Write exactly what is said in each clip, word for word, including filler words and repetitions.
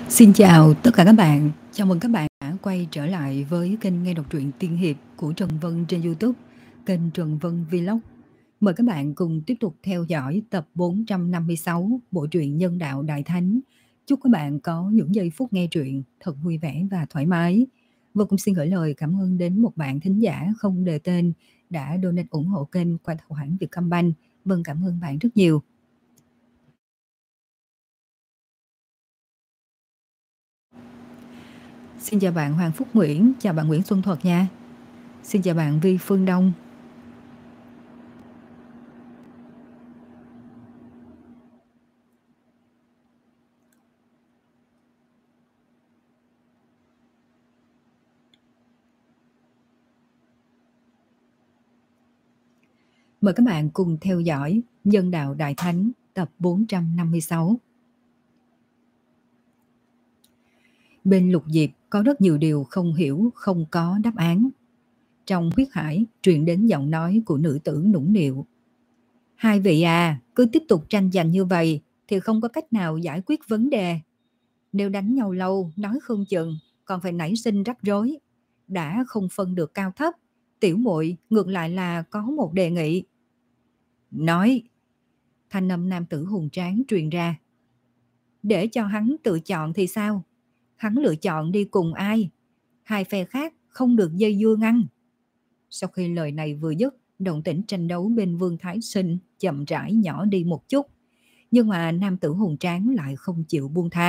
Xin chào tất cả các bạn, chào mừng các bạn đã quay trở lại với kênh nghe đọc truyện tiên hiệp của Trần Vân trên YouTube, kênh Trần Vân Vlog. Mời các bạn cùng tiếp tục theo dõi tập bốn trăm năm mươi sáu bộ truyện Nhân Đạo Đại Thánh. Chúc các bạn có những giây phút nghe truyện thật vui vẻ và thoải mái. Và cũng xin gửi lời cảm ơn đến một bạn thính giả không đề tên đã donate ủng hộ kênh qua tài khoản Vietcombank. Vâng, cảm ơn bạn rất nhiều. Xin chào bạn Hoàng Phúc Nguyễn, chào bạn Nguyễn Xuân Thuật nha. Xin chào bạn Vi Phương Đông. Mời các bạn cùng theo dõi Nhân Đạo Đại Thánh tập bốn trăm năm mươi sáu. Bên Lục Diệp có rất nhiều điều không hiểu, không có đáp án. Trong huyết hải truyền đến giọng nói của nữ tử nũng nịu. Hai vị à, cứ tiếp tục tranh giành như vậy thì không có cách nào giải quyết vấn đề. Nếu đánh nhau lâu, nói không chừng, còn phải nảy sinh rắc rối. Đã không phân được cao thấp, tiểu muội ngược lại là có một đề nghị. Nói, thanh âm nam tử hùng tráng truyền ra. Để cho hắn tự chọn thì sao? Hắn lựa chọn đi cùng ai? Hai phe khác không được dây dưa ngăn. Sau khi lời này vừa dứt, động tĩnh tranh đấu bên Vương Thái Sinh chậm rãi nhỏ đi một chút. Nhưng mà nam tử hùng tráng lại không chịu buông tha.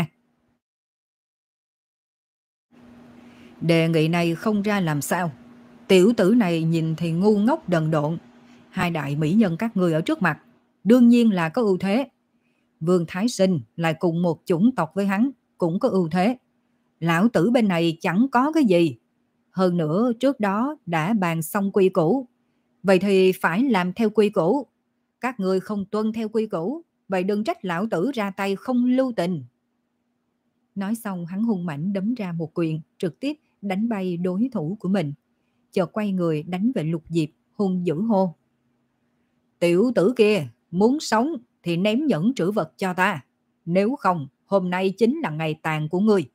Đề nghị này không ra làm sao? Tiểu tử này nhìn thì ngu ngốc đần độn. Hai đại mỹ nhân các người ở trước mặt, đương nhiên là có ưu thế. Vương Thái Sinh lại cùng một chủng tộc với hắn, cũng có ưu thế. Lão tử bên này chẳng có cái gì. Hơn nữa trước đó đã bàn xong quy củ. Vậy thì phải làm theo quy củ. Các người không tuân theo quy củ, vậy đừng trách lão tử ra tay không lưu tình. Nói xong hắn hung mãnh đấm ra một quyền, trực tiếp đánh bay đối thủ của mình. Chợt quay người đánh về Lục Diệp, hung dữ hô. Tiểu tử kia, muốn sống thì ném nhẫn trữ vật cho ta. Nếu không, hôm nay chính là ngày tàn của ngươi.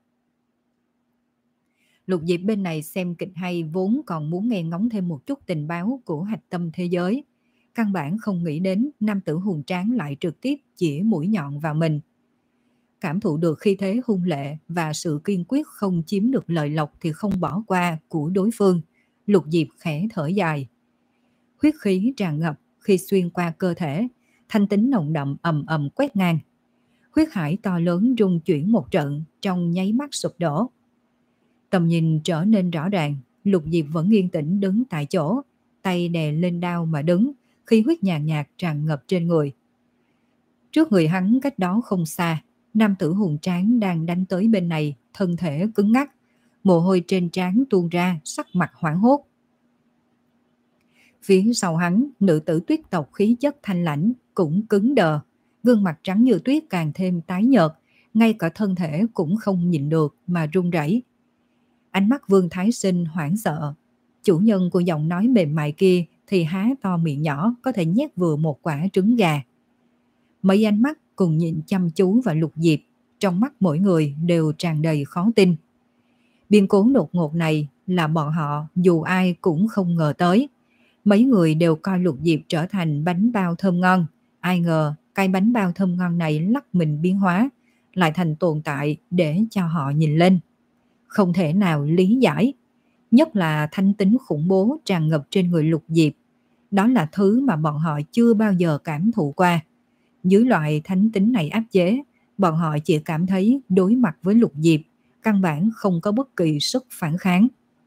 Lục Diệp bên này xem kịch hay vốn còn muốn nghe ngóng thêm một chút tình báo của hạch tâm thế giới. Căn bản không nghĩ đến nam tử hùng tráng lại trực tiếp chĩa mũi nhọn vào mình. Cảm thụ được khí thế hung lệ và sự kiên quyết không chiếm được lợi lộc thì không bỏ qua của đối phương. Lục Diệp khẽ thở dài. Huyết khí tràn ngập khi xuyên qua cơ thể, thanh tính nồng đậm ầm ầm quét ngang. Huyết hải to lớn rung chuyển một trận, trong nháy mắt sụp đổ. Tầm nhìn trở nên rõ ràng, Lục Diệp vẫn yên tĩnh đứng tại chỗ, tay đè lên đao mà đứng, khi huyết nhàn nhạt tràn ngập trên người. Trước người hắn cách đó không xa, nam tử hùng tráng đang đánh tới bên này, thân thể cứng ngắc, mồ hôi trên trán tuôn ra, sắc mặt hoảng hốt. Phía sau hắn, nữ tử tuyết tộc khí chất thanh lãnh cũng cứng đờ, gương mặt trắng như tuyết càng thêm tái nhợt, ngay cả thân thể cũng không nhịn được mà run rẩy. Ánh mắt Vương Thái Sinh hoảng sợ, chủ nhân của giọng nói mềm mại kia thì há to miệng nhỏ có thể nhét vừa một quả trứng gà. Mấy ánh mắt cùng nhìn chăm chú vào Lục Diệp, trong mắt mỗi người đều tràn đầy khó tin. Biến cố đột ngột này là bọn họ dù ai cũng không ngờ tới. Mấy người đều coi Lục Diệp trở thành bánh bao thơm ngon. Ai ngờ cái bánh bao thơm ngon này lắc mình biến hóa, lại thành tồn tại để cho họ nhìn lên. Không thể nào lý giải. Nhất là thanh tính khủng bố tràn ngập trên người Lục Diệp. Đó là thứ mà bọn họ chưa bao giờ cảm thụ qua. Dưới loại thánh tính này áp chế, bọn họ chỉ cảm thấy đối mặt với Lục Diệp, căn bản không có bất kỳ sức phản kháng.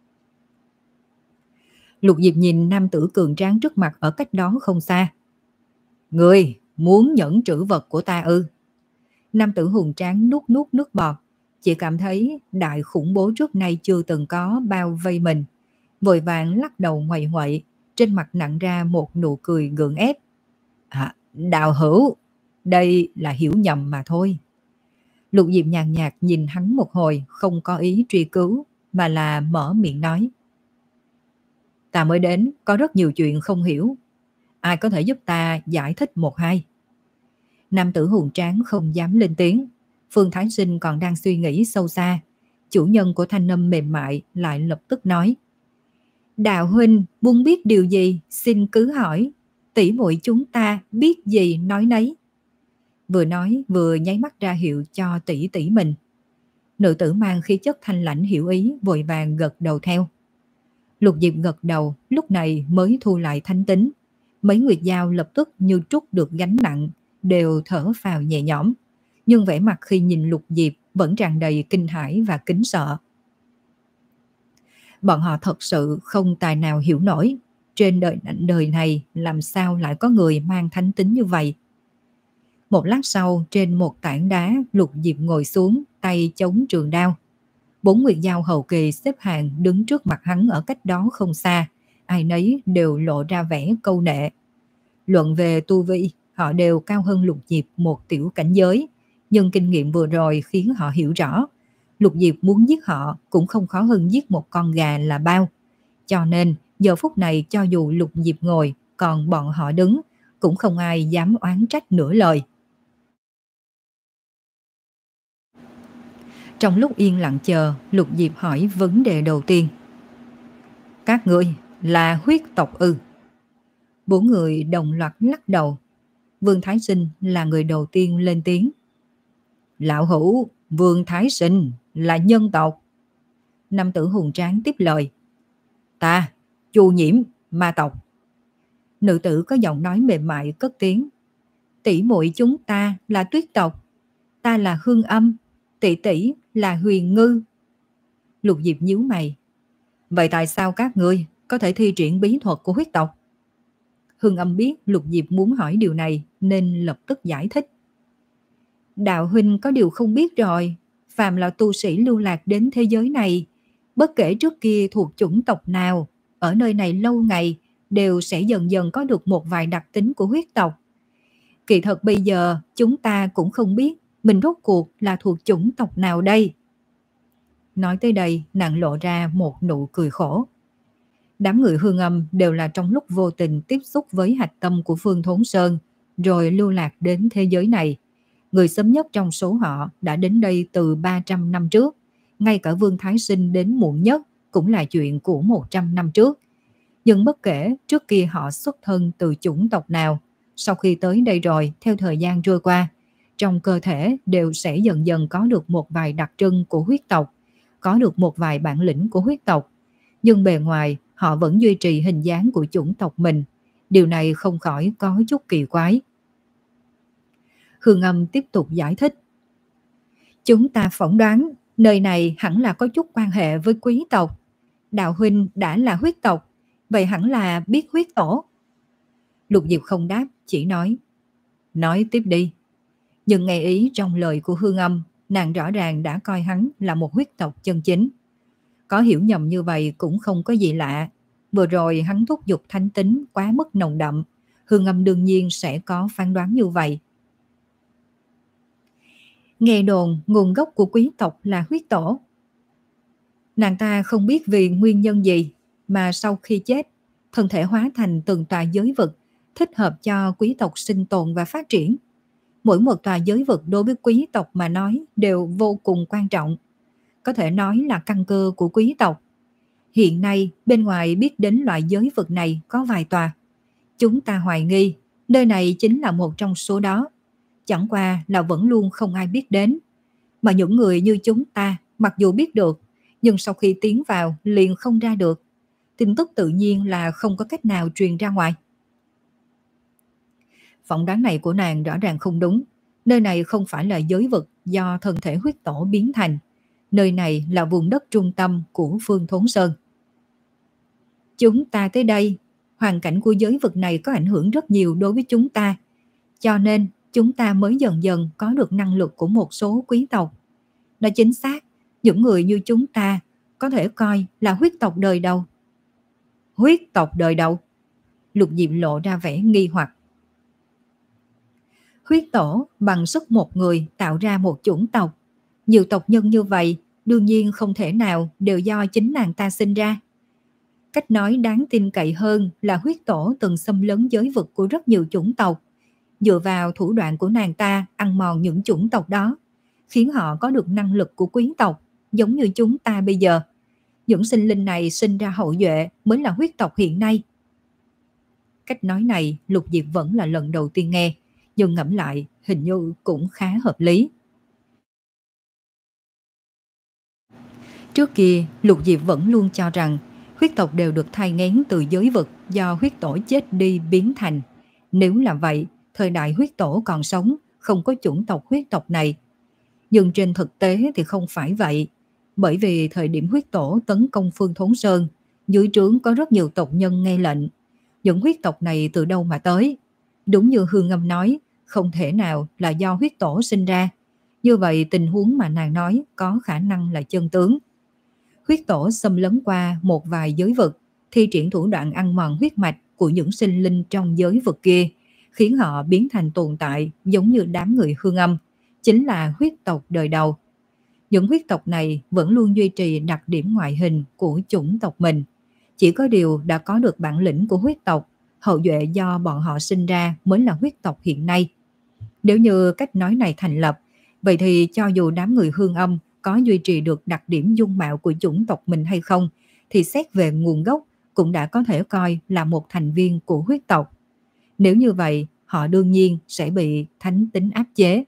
Lục Diệp nhìn nam tử cường tráng trước mặt ở cách đó không xa. Ngươi muốn nhẫn trữ vật của ta ư? Nam tử hùng tráng nuốt nuốt nước bọt, chỉ cảm thấy đại khủng bố trước nay chưa từng có bao vây mình. Vội vàng lắc đầu ngoại ngoại, trên mặt nặn ra một nụ cười gượng ép. À, đạo hữu, đây là hiểu nhầm mà thôi. Lục Diệp nhàn nhạt nhìn hắn một hồi, không có ý truy cứu, mà là mở miệng nói. Ta mới đến, có rất nhiều chuyện không hiểu. Ai có thể giúp ta giải thích một hai? Nam tử hùng tráng không dám lên tiếng. Phương Thái Sinh còn đang suy nghĩ sâu xa, chủ nhân của thanh âm mềm mại lại lập tức nói: Đạo huynh muốn biết điều gì xin cứ hỏi, tỷ muội chúng ta biết gì nói nấy. Vừa nói vừa nháy mắt ra hiệu cho tỷ tỷ mình. Nữ tử mang khí chất thanh lãnh hiểu ý, vội vàng gật đầu theo. Lục Diệp gật đầu, lúc này mới thu lại thánh tính. Mấy nguyệt dao lập tức như trút được gánh nặng, đều thở phào nhẹ nhõm. Nhưng vẻ mặt khi nhìn Lục Diệp vẫn tràn đầy kinh hãi và kính sợ. Bọn họ thật sự không tài nào hiểu nổi, trên đời đời này làm sao lại có người mang thánh tính như vậy. Một lát sau, trên một tảng đá, Lục Diệp ngồi xuống, tay chống trường đao. Bốn nguyệt dao hậu kỳ xếp hàng đứng trước mặt hắn ở cách đó không xa, ai nấy đều lộ ra vẻ câu nệ. Luận về tu vi, họ đều cao hơn Lục Diệp một tiểu cảnh giới, nhưng kinh nghiệm vừa rồi khiến họ hiểu rõ, Lục Diệp muốn giết họ cũng không khó hơn giết một con gà là bao. Cho nên, giờ phút này cho dù Lục Diệp ngồi, còn bọn họ đứng, cũng không ai dám oán trách nửa lời. Trong lúc yên lặng chờ, Lục Diệp hỏi vấn đề đầu tiên. Các ngươi là huyết tộc ư? Bốn người đồng loạt lắc đầu. Vương Thái Sinh là người đầu tiên lên tiếng. Lão hữu, Vương Thái Sinh là nhân tộc. Nam tử hùng tráng tiếp lời. Ta, Chu Nhiễm, ma tộc. Nữ tử có giọng nói mềm mại cất tiếng. Tỷ muội chúng ta là tuyết tộc. Ta là Hương Âm, tỷ tỷ là Huyền Ngư. Lục Diệp nhíu mày. Vậy tại sao các ngươi có thể thi triển bí thuật của huyết tộc? Hương Âm biết Lục Diệp muốn hỏi điều này nên lập tức giải thích. Đạo huynh có điều không biết rồi, phàm là tu sĩ lưu lạc đến thế giới này, bất kể trước kia thuộc chủng tộc nào, ở nơi này lâu ngày đều sẽ dần dần có được một vài đặc tính của huyết tộc. Kỳ thật bây giờ chúng ta cũng không biết mình rốt cuộc là thuộc chủng tộc nào đây. Nói tới đây, nàng lộ ra một nụ cười khổ. Đám người Hương Âm đều là trong lúc vô tình tiếp xúc với hạch tâm của Phương Thốn Sơn, rồi lưu lạc đến thế giới này. Người sớm nhất trong số họ đã đến đây từ ba trăm năm trước. Ngay cả Vương Thái Sinh đến muộn nhất cũng là chuyện của một trăm năm trước. Nhưng bất kể trước kia họ xuất thân từ chủng tộc nào, sau khi tới đây rồi, theo thời gian trôi qua, trong cơ thể đều sẽ dần dần có được một vài đặc trưng của huyết tộc, có được một vài bản lĩnh của huyết tộc. Nhưng bề ngoài, họ vẫn duy trì hình dáng của chủng tộc mình. Điều này không khỏi có chút kỳ quái. Hương Âm tiếp tục giải thích. Chúng ta phỏng đoán nơi này hẳn là có chút quan hệ với quý tộc. Đạo huynh đã là huyết tộc, vậy hẳn là biết huyết tổ. Lục Diệp không đáp, chỉ nói. Nói tiếp đi. Nhưng nghe ý trong lời của Hương Âm, nàng rõ ràng đã coi hắn là một huyết tộc chân chính. Có hiểu nhầm như vậy cũng không có gì lạ. Vừa rồi hắn thúc giục thánh tính quá mức nồng đậm, Hương Âm đương nhiên sẽ có phán đoán như vậy. Nghe đồn nguồn gốc của quý tộc là huyết tổ. Nàng ta không biết vì nguyên nhân gì mà sau khi chết, thân thể hóa thành từng tòa giới vực thích hợp cho quý tộc sinh tồn và phát triển. Mỗi một tòa giới vực đối với quý tộc mà nói đều vô cùng quan trọng, có thể nói là căn cơ của quý tộc. Hiện nay bên ngoài biết đến loại giới vực này có vài tòa. Chúng ta hoài nghi nơi này chính là một trong số đó. Chẳng qua là vẫn luôn không ai biết đến. Mà những người như chúng ta mặc dù biết được, nhưng sau khi tiến vào liền không ra được. Tin tức tự nhiên là không có cách nào truyền ra ngoài. Phỏng đoán này của nàng rõ ràng không đúng. Nơi này không phải là giới vực do thân thể huyết tổ biến thành. Nơi này là vùng đất trung tâm của Phương Thốn Sơn. Chúng ta tới đây, hoàn cảnh của giới vực này có ảnh hưởng rất nhiều đối với chúng ta. Cho nên chúng ta mới dần dần có được năng lực của một số quý tộc. Nói chính xác, những người như chúng ta có thể coi là huyết tộc đời đầu. Huyết tộc đời đầu? Lục Diệp lộ ra vẻ nghi hoặc. Huyết tổ bằng sức một người tạo ra một chủng tộc. Nhiều tộc nhân như vậy đương nhiên không thể nào đều do chính nàng ta sinh ra. Cách nói đáng tin cậy hơn là huyết tổ từng xâm lấn giới vực của rất nhiều chủng tộc. Dựa vào thủ đoạn của nàng ta ăn mòn những chủng tộc đó, khiến họ có được năng lực của quý tộc, giống như chúng ta bây giờ. Những sinh linh này sinh ra hậu duệ mới là huyết tộc hiện nay. Cách nói này Lục Diệp vẫn là lần đầu tiên nghe, nhưng ngẫm lại hình như cũng khá hợp lý. Trước kia, Lục Diệp vẫn luôn cho rằng huyết tộc đều được thai nghén từ giới vực do huyết tổ chết đi biến thành. Nếu là vậy, thời đại huyết tổ còn sống, không có chủng tộc huyết tộc này. Nhưng trên thực tế thì không phải vậy. Bởi vì thời điểm huyết tổ tấn công Phương Thốn Sơn, dưới trướng có rất nhiều tộc nhân nghe lệnh. Những huyết tộc này từ đâu mà tới? Đúng như Hương Ngâm nói, không thể nào là do huyết tổ sinh ra. Như vậy tình huống mà nàng nói có khả năng là chân tướng. Huyết tổ xâm lấn qua một vài giới vực, thi triển thủ đoạn ăn mòn huyết mạch của những sinh linh trong giới vực kia, khiến họ biến thành tồn tại giống như đám người Hương Âm, chính là huyết tộc đời đầu. Những huyết tộc này vẫn luôn duy trì đặc điểm ngoại hình của chủng tộc mình. Chỉ có điều đã có được bản lĩnh của huyết tộc, hậu duệ do bọn họ sinh ra mới là huyết tộc hiện nay. Nếu như cách nói này thành lập, vậy thì cho dù đám người Hương Âm có duy trì được đặc điểm dung mạo của chủng tộc mình hay không, thì xét về nguồn gốc cũng đã có thể coi là một thành viên của huyết tộc. Nếu như vậy, họ đương nhiên sẽ bị thánh tính áp chế.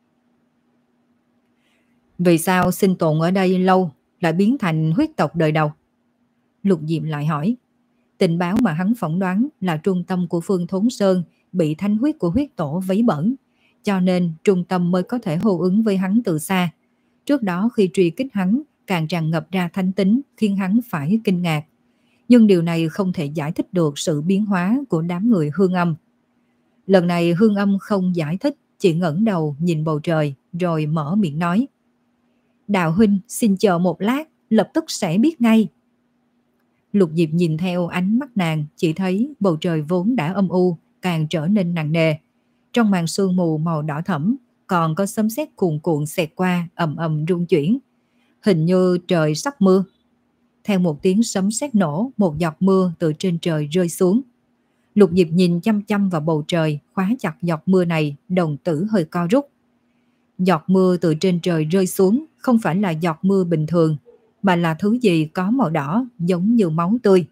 Vì sao sinh tồn ở đây lâu lại biến thành huyết tộc đời đầu? Lục Diệp lại hỏi. Tình báo mà hắn phỏng đoán là trung tâm của Phương Thốn Sơn bị thánh huyết của huyết tổ vấy bẩn, cho nên trung tâm mới có thể hô ứng với hắn từ xa. Trước đó khi truy kích hắn càng tràn ngập ra thánh tính, khiến hắn phải kinh ngạc. Nhưng điều này không thể giải thích được sự biến hóa của đám người Hương Âm. Lần này Hương Âm không giải thích, chỉ ngẩng đầu nhìn bầu trời rồi mở miệng nói. Đạo huynh xin chờ một lát, lập tức sẽ biết ngay. Lục Diệp nhìn theo ánh mắt nàng, chỉ thấy bầu trời vốn đã âm u càng trở nên nặng nề. Trong màn sương mù màu đỏ thẫm còn có sấm sét cuồn cuộn xẹt qua, ầm ầm rung chuyển. Hình như trời sắp mưa. Theo một tiếng sấm sét nổ, một giọt mưa từ trên trời rơi xuống. Lục Diệp nhìn chăm chăm vào bầu trời, khóa chặt giọt mưa này, đồng tử hơi co rút. Giọt mưa từ trên trời rơi xuống không phải là giọt mưa bình thường, mà là thứ gì có màu đỏ giống như máu tươi.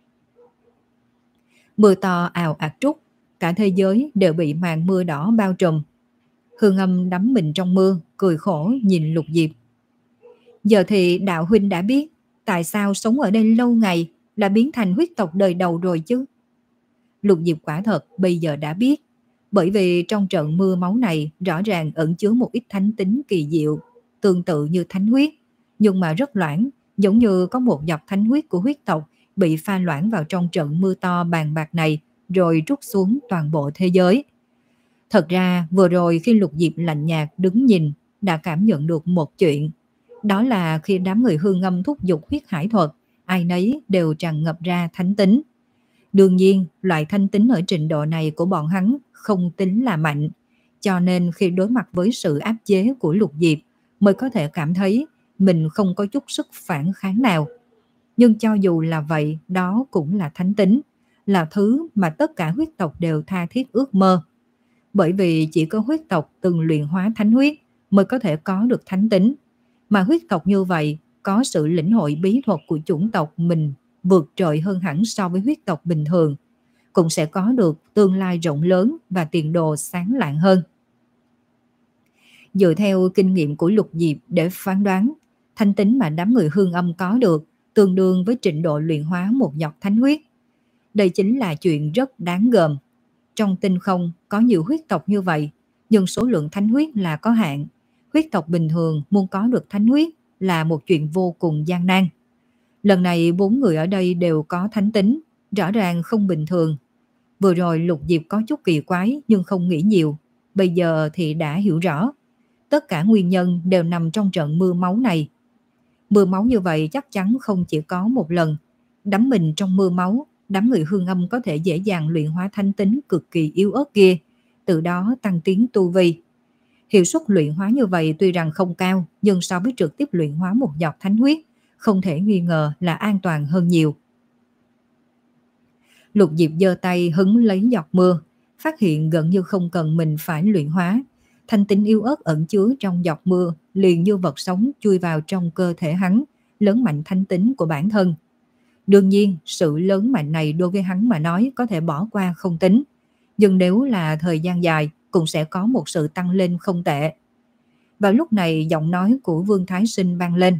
Mưa to ào ạt trút, cả thế giới đều bị màn mưa đỏ bao trùm. Hương Âm đắm mình trong mưa, cười khổ nhìn Lục Diệp. Giờ thì đạo huynh đã biết tại sao sống ở đây lâu ngày là biến thành huyết tộc đời đầu rồi chứ? Lục Diệp quả thật bây giờ đã biết, bởi vì trong trận mưa máu này rõ ràng ẩn chứa một ít thánh tính kỳ diệu, tương tự như thánh huyết, nhưng mà rất loãng, giống như có một giọt thánh huyết của huyết tộc bị pha loãng vào trong trận mưa to bàn bạc này rồi trút xuống toàn bộ thế giới. Thật ra vừa rồi khi Lục Diệp lạnh nhạt đứng nhìn đã cảm nhận được một chuyện, đó là khi đám người Hương Âm thúc giục huyết hải thuật, ai nấy đều tràn ngập ra thánh tính. Đương nhiên, loại thánh tính ở trình độ này của bọn hắn không tính là mạnh, cho nên khi đối mặt với sự áp chế của Lục Diệp mới có thể cảm thấy mình không có chút sức phản kháng nào. Nhưng cho dù là vậy, đó cũng là thánh tính, là thứ mà tất cả huyết tộc đều tha thiết ước mơ. Bởi vì chỉ có huyết tộc từng luyện hóa thánh huyết mới có thể có được thánh tính. Mà huyết tộc như vậy có sự lĩnh hội bí thuật của chủng tộc mình vượt trội hơn hẳn so với huyết tộc bình thường, cũng sẽ có được tương lai rộng lớn và tiền đồ sáng lạng hơn. Dựa theo kinh nghiệm của Lục Diệp để phán đoán, thánh tính mà đám người Hương Âm có được tương đương với trình độ luyện hóa một giọt thánh huyết. Đây chính là chuyện rất đáng gờm. Trong tinh không có nhiều huyết tộc như vậy, nhưng số lượng thánh huyết là có hạn. Huyết tộc bình thường muốn có được thánh huyết là một chuyện vô cùng gian nan. Lần này bốn người ở đây đều có thánh tính, rõ ràng không bình thường. Vừa rồi Lục Diệp có chút kỳ quái nhưng không nghĩ nhiều, bây giờ thì đã hiểu rõ. Tất cả nguyên nhân đều nằm trong trận mưa máu này. Mưa máu như vậy chắc chắn không chỉ có một lần. Đắm mình trong mưa máu, đám người Hương Âm có thể dễ dàng luyện hóa thánh tính cực kỳ yếu ớt kia, từ đó tăng tiến tu vi. Hiệu suất luyện hóa như vậy tuy rằng không cao, nhưng so với trực tiếp luyện hóa một giọt thánh huyết, không thể nghi ngờ là an toàn hơn nhiều. Lục Diệp giơ tay hứng lấy giọt mưa, phát hiện gần như không cần mình phải luyện hóa. Thanh tính yếu ớt ẩn chứa trong giọt mưa liền như vật sống chui vào trong cơ thể hắn, lớn mạnh thanh tính của bản thân. Đương nhiên, sự lớn mạnh này đối với hắn mà nói có thể bỏ qua không tính, nhưng nếu là thời gian dài cũng sẽ có một sự tăng lên không tệ. Vào lúc này, giọng nói của Vương Thái Sinh vang lên.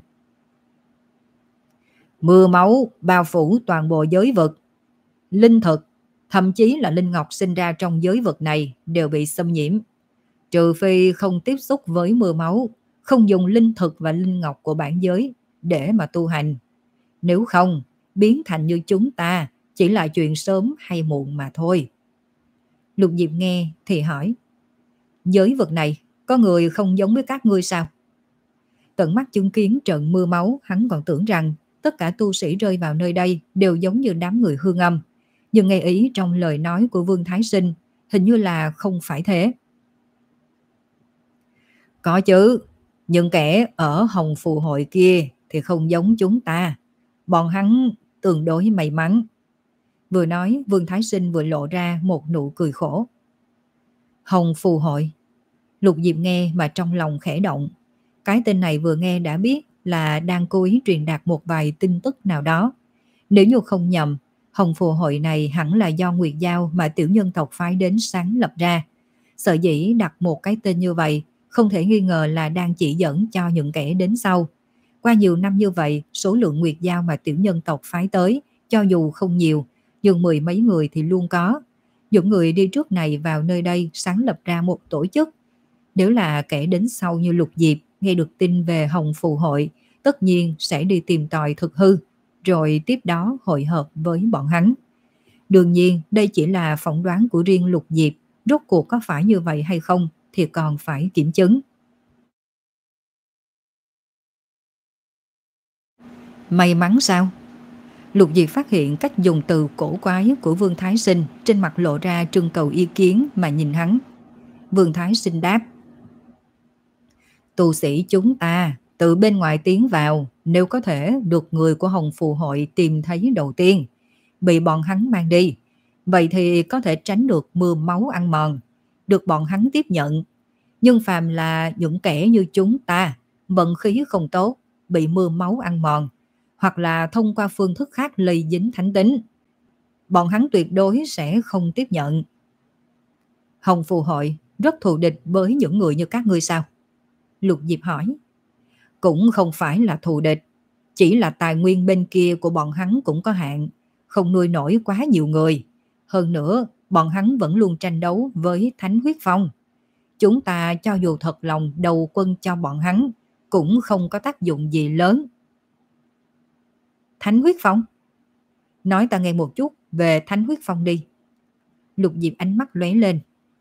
Mưa máu bao phủ toàn bộ giới vực. Linh thực, thậm chí là linh ngọc sinh ra trong giới vực này đều bị xâm nhiễm. Trừ phi không tiếp xúc với mưa máu, không dùng linh thực và linh ngọc của bản giới để mà tu hành. Nếu không, biến thành như chúng ta chỉ là chuyện sớm hay muộn mà thôi. Lục Diệp nghe thì hỏi. Giới vực này có người không giống với các ngươi sao? Tận mắt chứng kiến trận mưa máu, hắn còn tưởng rằng tất cả tu sĩ rơi vào nơi đây đều giống như đám người Hương Âm. Nhưng nghe ý trong lời nói của Vương Thái Sinh, hình như là không phải thế. Có chứ, những kẻ ở Hồng Phù Hội kia thì không giống chúng ta. Bọn hắn tương đối may mắn. Vừa nói, Vương Thái Sinh vừa lộ ra một nụ cười khổ. Hồng Phù Hội. Lục Diệp nghe mà trong lòng khẽ động. Cái tên này vừa nghe đã biết là đang cố ý truyền đạt một vài tin tức nào đó. Nếu như không nhầm, Hồng Phù Hội này hẳn là do Nguyệt Giao mà tiểu nhân tộc phái đến sáng lập ra. Sở dĩ đặt một cái tên như vậy, không thể nghi ngờ là đang chỉ dẫn cho những kẻ đến sau. Qua nhiều năm như vậy, số lượng Nguyệt Giao mà tiểu nhân tộc phái tới, cho dù không nhiều, nhưng mười mấy người thì luôn có. Những người đi trước này vào nơi đây sáng lập ra một tổ chức. Nếu là kẻ đến sau như Lục Diệp, nghe được tin về Hồng Phù Hội, tất nhiên sẽ đi tìm tòi thực hư, rồi tiếp đó hội hợp với bọn hắn. Đương nhiên, đây chỉ là phỏng đoán của riêng Lục Diệp, rốt cuộc có phải như vậy hay không thì còn phải kiểm chứng. May mắn sao? Lục Diệp phát hiện cách dùng từ cổ quái của Vương Thái Sinh, trên mặt lộ ra trưng cầu ý kiến mà nhìn hắn. Vương Thái Sinh đáp. Tu sĩ chúng ta từ bên ngoài tiến vào, nếu có thể được người của Hồng Phù Hội tìm thấy đầu tiên, bị bọn hắn mang đi, vậy thì có thể tránh được mưa máu ăn mòn, được bọn hắn tiếp nhận. Nhưng phàm là những kẻ như chúng ta, vận khí không tốt, bị mưa máu ăn mòn, hoặc là thông qua phương thức khác lây dính thánh tính, bọn hắn tuyệt đối sẽ không tiếp nhận. Hồng Phù Hội rất thù địch với những người như các ngươi sao? Lục Diệp hỏi. Cũng không phải là thù địch, chỉ là tài nguyên bên kia của bọn hắn cũng có hạn, không nuôi nổi quá nhiều người. Hơn nữa, bọn hắn vẫn luôn tranh đấu với Thánh Huyết Phong. Chúng ta cho dù thật lòng đầu quân cho bọn hắn, cũng không có tác dụng gì lớn. Thánh Huyết Phong? Nói ta nghe một chút về Thánh Huyết Phong đi. Lục Diệp ánh mắt lóe lên.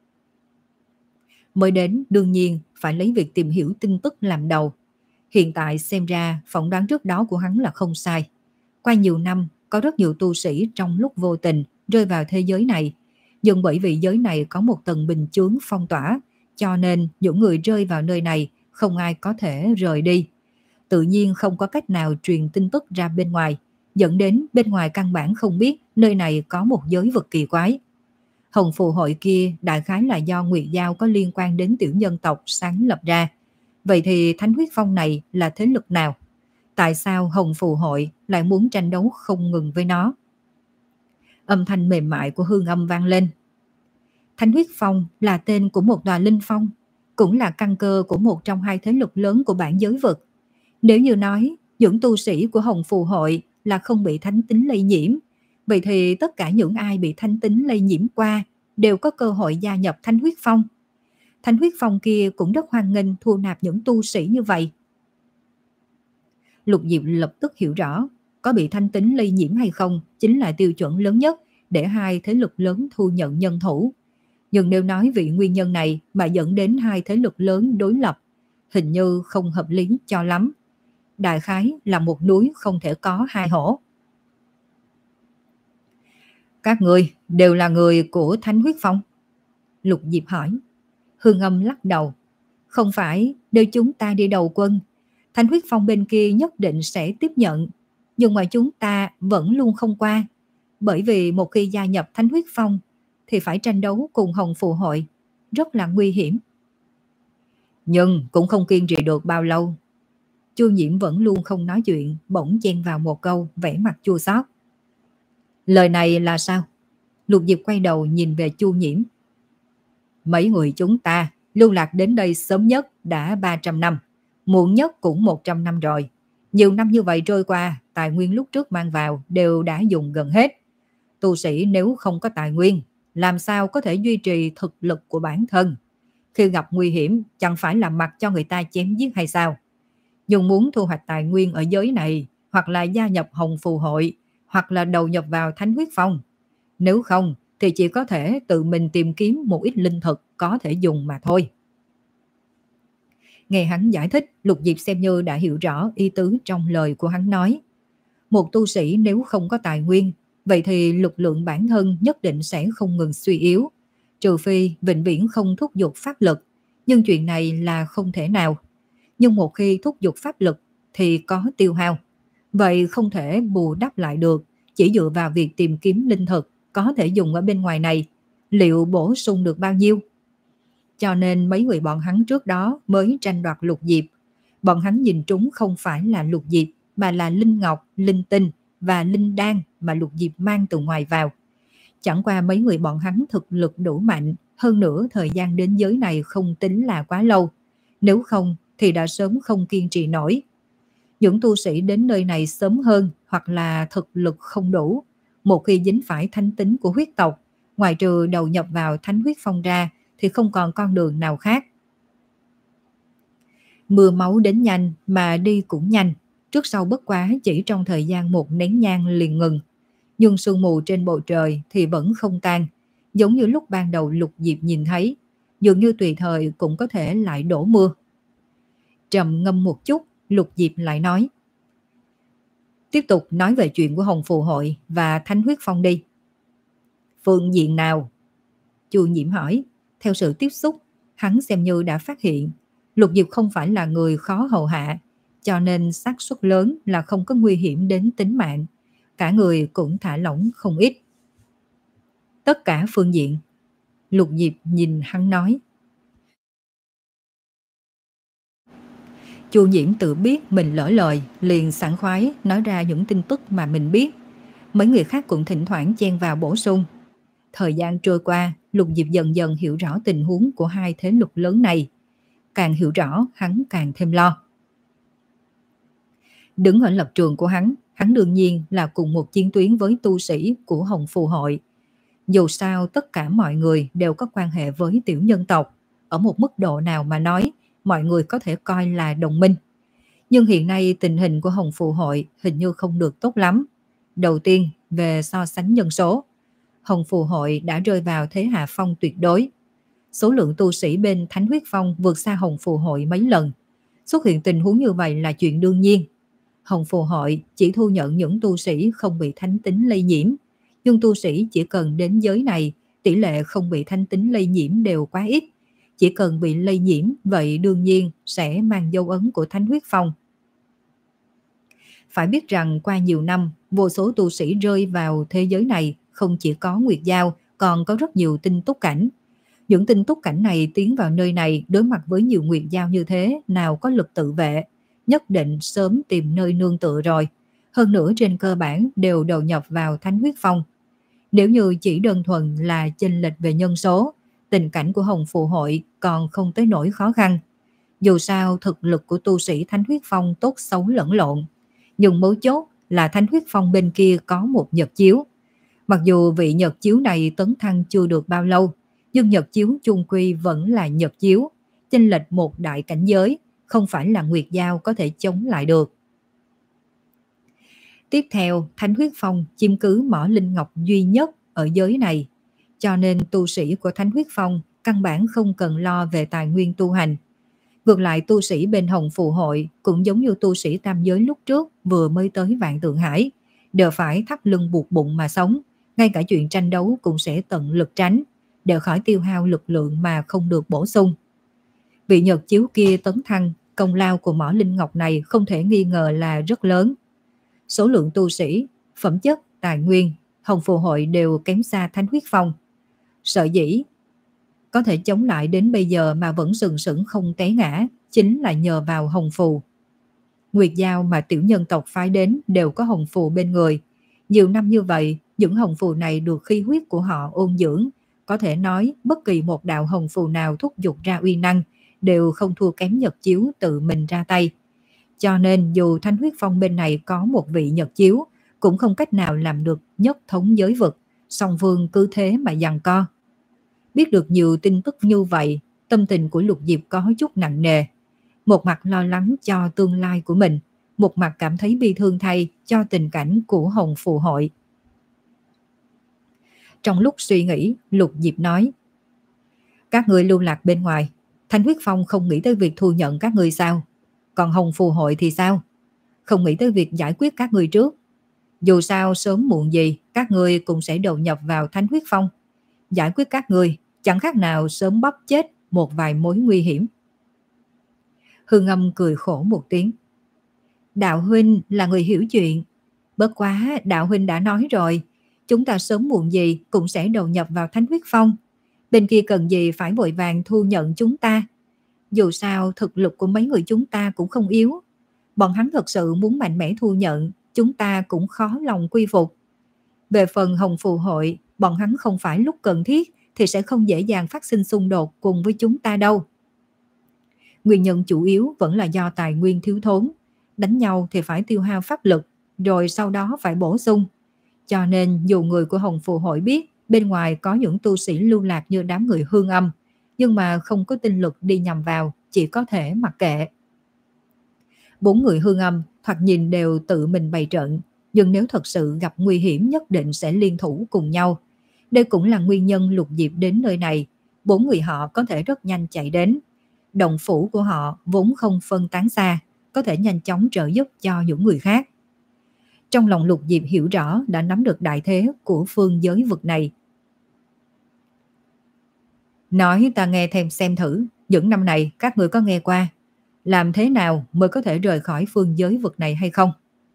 Mới đến đương nhiên phải lấy việc tìm hiểu tin tức làm đầu. Hiện tại xem ra phỏng đoán trước đó của hắn là không sai. Qua nhiều năm, có rất nhiều tu sĩ trong lúc vô tình rơi vào thế giới này. Nhưng bởi vì giới này có một tầng bình chướng phong tỏa, cho nên những người rơi vào nơi này không ai có thể rời đi. Tự nhiên không có cách nào truyền tin tức ra bên ngoài, dẫn đến bên ngoài căn bản không biết nơi này có một giới vực kỳ quái. Hồng Phù Hội kia đại khái là do Nguyệt Giao có liên quan đến tiểu nhân tộc sáng lập ra. Vậy thì Thánh Huyết Phong này là thế lực nào? Tại sao Hồng Phù Hội lại muốn tranh đấu không ngừng với nó? Âm thanh mềm mại của Hương Âm vang lên. Thánh Huyết Phong là tên của một tòa linh phong, cũng là căn cơ của một trong hai thế lực lớn của bản giới vực. Nếu như nói những tu sĩ của Hồng Phù Hội là không bị thánh tính lây nhiễm, vậy thì tất cả những ai bị thánh tính lây nhiễm qua đều có cơ hội gia nhập Thánh Huyết Phong. Thánh Huyết Phong kia cũng rất hoan nghênh thu nạp những tu sĩ như vậy. Lục Diệp lập tức hiểu rõ, có bị thánh tính lây nhiễm hay không chính là tiêu chuẩn lớn nhất để hai thế lực lớn thu nhận nhân thủ. Nhưng nếu nói vì nguyên nhân này mà dẫn đến hai thế lực lớn đối lập, hình như không hợp lý cho lắm. Đại khái là một núi không thể có hai hổ. Các người đều là người của Thánh Huyết Phong? Lục Diệp hỏi. Hương Âm lắc đầu. Không phải, nếu chúng ta đi đầu quân, Thánh Huyết Phong bên kia nhất định sẽ tiếp nhận, nhưng mà chúng ta vẫn luôn không qua. Bởi vì một khi gia nhập Thánh Huyết Phong thì phải tranh đấu cùng Hồng Phù Hội, rất là nguy hiểm. nhưng cũng không kiên trì được bao lâu. Chu Nhiễm vẫn luôn không nói chuyện, bỗng chen vào một câu, vẻ mặt chua xót. Lời này là sao? Lục Diệp quay đầu nhìn về Chu Nhiễm. Mấy người chúng ta lưu lạc đến đây sớm nhất đã ba trăm năm, muộn nhất cũng một trăm năm rồi. Nhiều năm như vậy trôi qua, tài nguyên lúc trước mang vào đều đã dùng gần hết. Tu sĩ nếu không có tài nguyên, làm sao có thể duy trì thực lực của bản thân? Khi gặp nguy hiểm, chẳng phải là mặc cho người ta chém giết hay sao? Nhưng muốn thu hoạch tài nguyên ở giới này, hoặc là gia nhập Hồng Phù Hội, hoặc là đầu nhập vào Thánh Huyết Phong. Nếu không, thì chỉ có thể tự mình tìm kiếm một ít linh thực có thể dùng mà thôi. Nghe hắn giải thích, Lục Diệp xem như đã hiểu rõ ý tứ trong lời của hắn nói. Một tu sĩ nếu không có tài nguyên, vậy thì lực lượng bản thân nhất định sẽ không ngừng suy yếu, trừ phi vĩnh viễn không thúc giục pháp lực, nhưng chuyện này là không thể nào. Nhưng một khi thúc giục pháp lực thì có tiêu hao, vậy không thể bù đắp lại được, chỉ dựa vào việc tìm kiếm linh thực có thể dùng ở bên ngoài này, liệu bổ sung được bao nhiêu? Cho nên mấy người bọn hắn trước đó mới tranh đoạt Lục Diệp. Bọn hắn nhìn trúng không phải là Lục Diệp, mà là linh ngọc, linh tinh và linh đan mà Lục Diệp mang từ ngoài vào. Chẳng qua mấy người bọn hắn thực lực đủ mạnh, hơn nữa thời gian đến giới này không tính là quá lâu. Nếu không thì đã sớm không kiên trì nổi. Những tu sĩ đến nơi này sớm hơn hoặc là thực lực không đủ. Một khi dính phải thánh tính của huyết tộc, ngoài trừ đầu nhập vào Thánh Huyết Phong ra thì không còn con đường nào khác. Mưa máu đến nhanh mà đi cũng nhanh, trước sau bất quá chỉ trong thời gian một nén nhang liền ngừng. Nhưng sương mù trên bầu trời thì vẫn không tan, giống như lúc ban đầu Lục Diệp nhìn thấy, dường như tùy thời cũng có thể lại đổ mưa. Trầm ngâm một chút, Lục Diệp lại nói. Tiếp tục nói về chuyện của Hồng Phù Hội và Thánh Huyết Phong đi. Phương diện nào? Chu Nhiễm hỏi. Theo sự tiếp xúc, hắn xem như đã phát hiện Lục Diệp không phải là người khó hầu hạ, cho nên xác suất lớn là không có nguy hiểm đến tính mạng. Cả người cũng thả lỏng không ít. Tất cả phương diện. Lục Diệp nhìn hắn nói. Chu Nhiễm tự biết mình lỡ lời, liền sảng khoái nói ra những tin tức mà mình biết. Mấy người khác cũng thỉnh thoảng chen vào bổ sung. Thời gian trôi qua, Lục Diệp dần dần hiểu rõ tình huống của hai thế lực lớn này. Càng hiểu rõ, hắn càng thêm lo. Đứng ở lập trường của hắn, hắn đương nhiên là cùng một chiến tuyến với tu sĩ của Hồng Phù Hội. Dù sao, tất cả mọi người đều có quan hệ với tiểu nhân tộc. Ở một mức độ nào mà nói, mọi người có thể coi là đồng minh. Nhưng hiện nay tình hình của Hồng Phù Hội hình như không được tốt lắm. Đầu tiên, về so sánh nhân số. Hồng Phù Hội đã rơi vào thế hạ phong tuyệt đối. Số lượng tu sĩ bên Thánh Huyết Phong vượt xa Hồng Phù Hội mấy lần. Xuất hiện tình huống như vậy là chuyện đương nhiên. Hồng Phù Hội chỉ thu nhận những tu sĩ không bị thánh tính lây nhiễm. Nhưng tu sĩ chỉ cần đến giới này, tỷ lệ không bị thánh tính lây nhiễm đều quá ít. Chỉ cần bị lây nhiễm, vậy đương nhiên sẽ mang dấu ấn của Thánh Huyết Phong. Phải biết rằng qua nhiều năm, vô số tu sĩ rơi vào thế giới này không chỉ có Nguyệt Giao, còn có rất nhiều tinh túc cảnh. Những tinh túc cảnh này tiến vào nơi này đối mặt với nhiều Nguyệt Giao như thế, nào có lực tự vệ, nhất định sớm tìm nơi nương tựa rồi. Hơn nữa trên cơ bản đều đầu nhập vào Thánh Huyết Phong. Nếu như chỉ đơn thuần là chênh lệch về nhân số, tình cảnh của Hồng Phù Hội còn không tới nỗi khó khăn. Dù sao thực lực của tu sĩ Thánh Huyết Phong tốt xấu lẫn lộn. Nhưng mấu chốt là Thánh Huyết Phong bên kia có một nhật chiếu. Mặc dù vị nhật chiếu này tấn thăng chưa được bao lâu, nhưng nhật chiếu chung quy vẫn là nhật chiếu, chênh lệch một đại cảnh giới, không phải là Nguyệt Giao có thể chống lại được. Tiếp theo, Thánh Huyết Phong chiếm cứ mỏ linh ngọc duy nhất ở giới này, cho nên tu sĩ của Thánh Huyết Phong căn bản không cần lo về tài nguyên tu hành. Ngược lại tu sĩ bên Hồng Phù Hội cũng giống như tu sĩ tam giới lúc trước vừa mới tới Vạn Tượng Hải, đều phải thắt lưng buộc bụng mà sống, ngay cả chuyện tranh đấu cũng sẽ tận lực tránh, để khỏi tiêu hao lực lượng mà không được bổ sung. Vị nhật chiếu kia tấn thăng, công lao của mỏ linh ngọc này không thể nghi ngờ là rất lớn. Số lượng tu sĩ, phẩm chất, tài nguyên, Hồng Phù Hội đều kém xa Thánh Huyết Phong. Sở dĩ Có thể chống lại đến bây giờ mà vẫn sừng sững không té ngã, chính là nhờ vào hồng phù. Nguyệt Giao mà tiểu nhân tộc phái đến đều có hồng phù bên người. Nhiều năm như vậy, những hồng phù này được khí huyết của họ ôn dưỡng. Có thể nói bất kỳ một đạo hồng phù nào thúc giục ra uy năng đều không thua kém Nhật Chiếu tự mình ra tay. Cho nên dù Thanh Huyết Phong bên này có một vị Nhật Chiếu, cũng không cách nào làm được nhất thống giới vực, song phương cứ thế mà giằng co. Biết được nhiều tin tức như vậy, tâm tình của Lục Diệp có chút nặng nề. Một mặt lo lắng cho tương lai của mình, một mặt cảm thấy bi thương thay cho tình cảnh của Hồng Phù Hội. Trong lúc suy nghĩ, Lục Diệp nói: các người lưu lạc bên ngoài, Thanh Huyết Phong không nghĩ tới việc thu nhận các người sao? Còn Hồng Phù Hội thì sao? Không nghĩ tới việc giải quyết các người trước. Dù sao sớm muộn gì các người cũng sẽ đầu nhập vào Thanh Huyết Phong. Giải quyết các người chẳng khác nào sớm bóp chết một vài mối nguy hiểm. Hương Âm cười khổ một tiếng. Đạo huynh là người hiểu chuyện. Bất quá đạo huynh đã nói rồi, chúng ta sớm muộn gì cũng sẽ đầu nhập vào Thanh Huyết Phong. Bên kia cần gì phải vội vàng thu nhận chúng ta. Dù sao thực lực của mấy người chúng ta cũng không yếu. Bọn hắn thật sự muốn mạnh mẽ thu nhận, chúng ta cũng khó lòng quy phục. Về phần Hồng Phù Hội, bọn hắn không phải lúc cần thiết thì sẽ không dễ dàng phát sinh xung đột cùng với chúng ta đâu. Nguyên nhân chủ yếu vẫn là do tài nguyên thiếu thốn. Đánh nhau thì phải tiêu hao pháp lực, rồi sau đó phải bổ sung. Cho nên dù người của Hồng Phù Hội biết bên ngoài có những tu sĩ lưu lạc như đám người Hương Âm, nhưng mà không có tinh lực đi nhằm vào, chỉ có thể mặc kệ. Bốn người Hương Âm thoạt nhìn đều tự mình bày trận, nhưng nếu thật sự gặp nguy hiểm nhất định sẽ liên thủ cùng nhau. Đây cũng là nguyên nhân Lục Diệp đến nơi này. Bốn người họ có thể rất nhanh chạy đến. Động phủ của họ vốn không phân tán xa, có thể nhanh chóng trợ giúp cho những người khác. Trong lòng Lục Diệp hiểu rõ đã nắm được đại thế của phương giới vực này. Nói ta nghe thêm xem thử, những năm này các người có nghe qua làm thế nào mới có thể rời khỏi phương giới vực này hay không?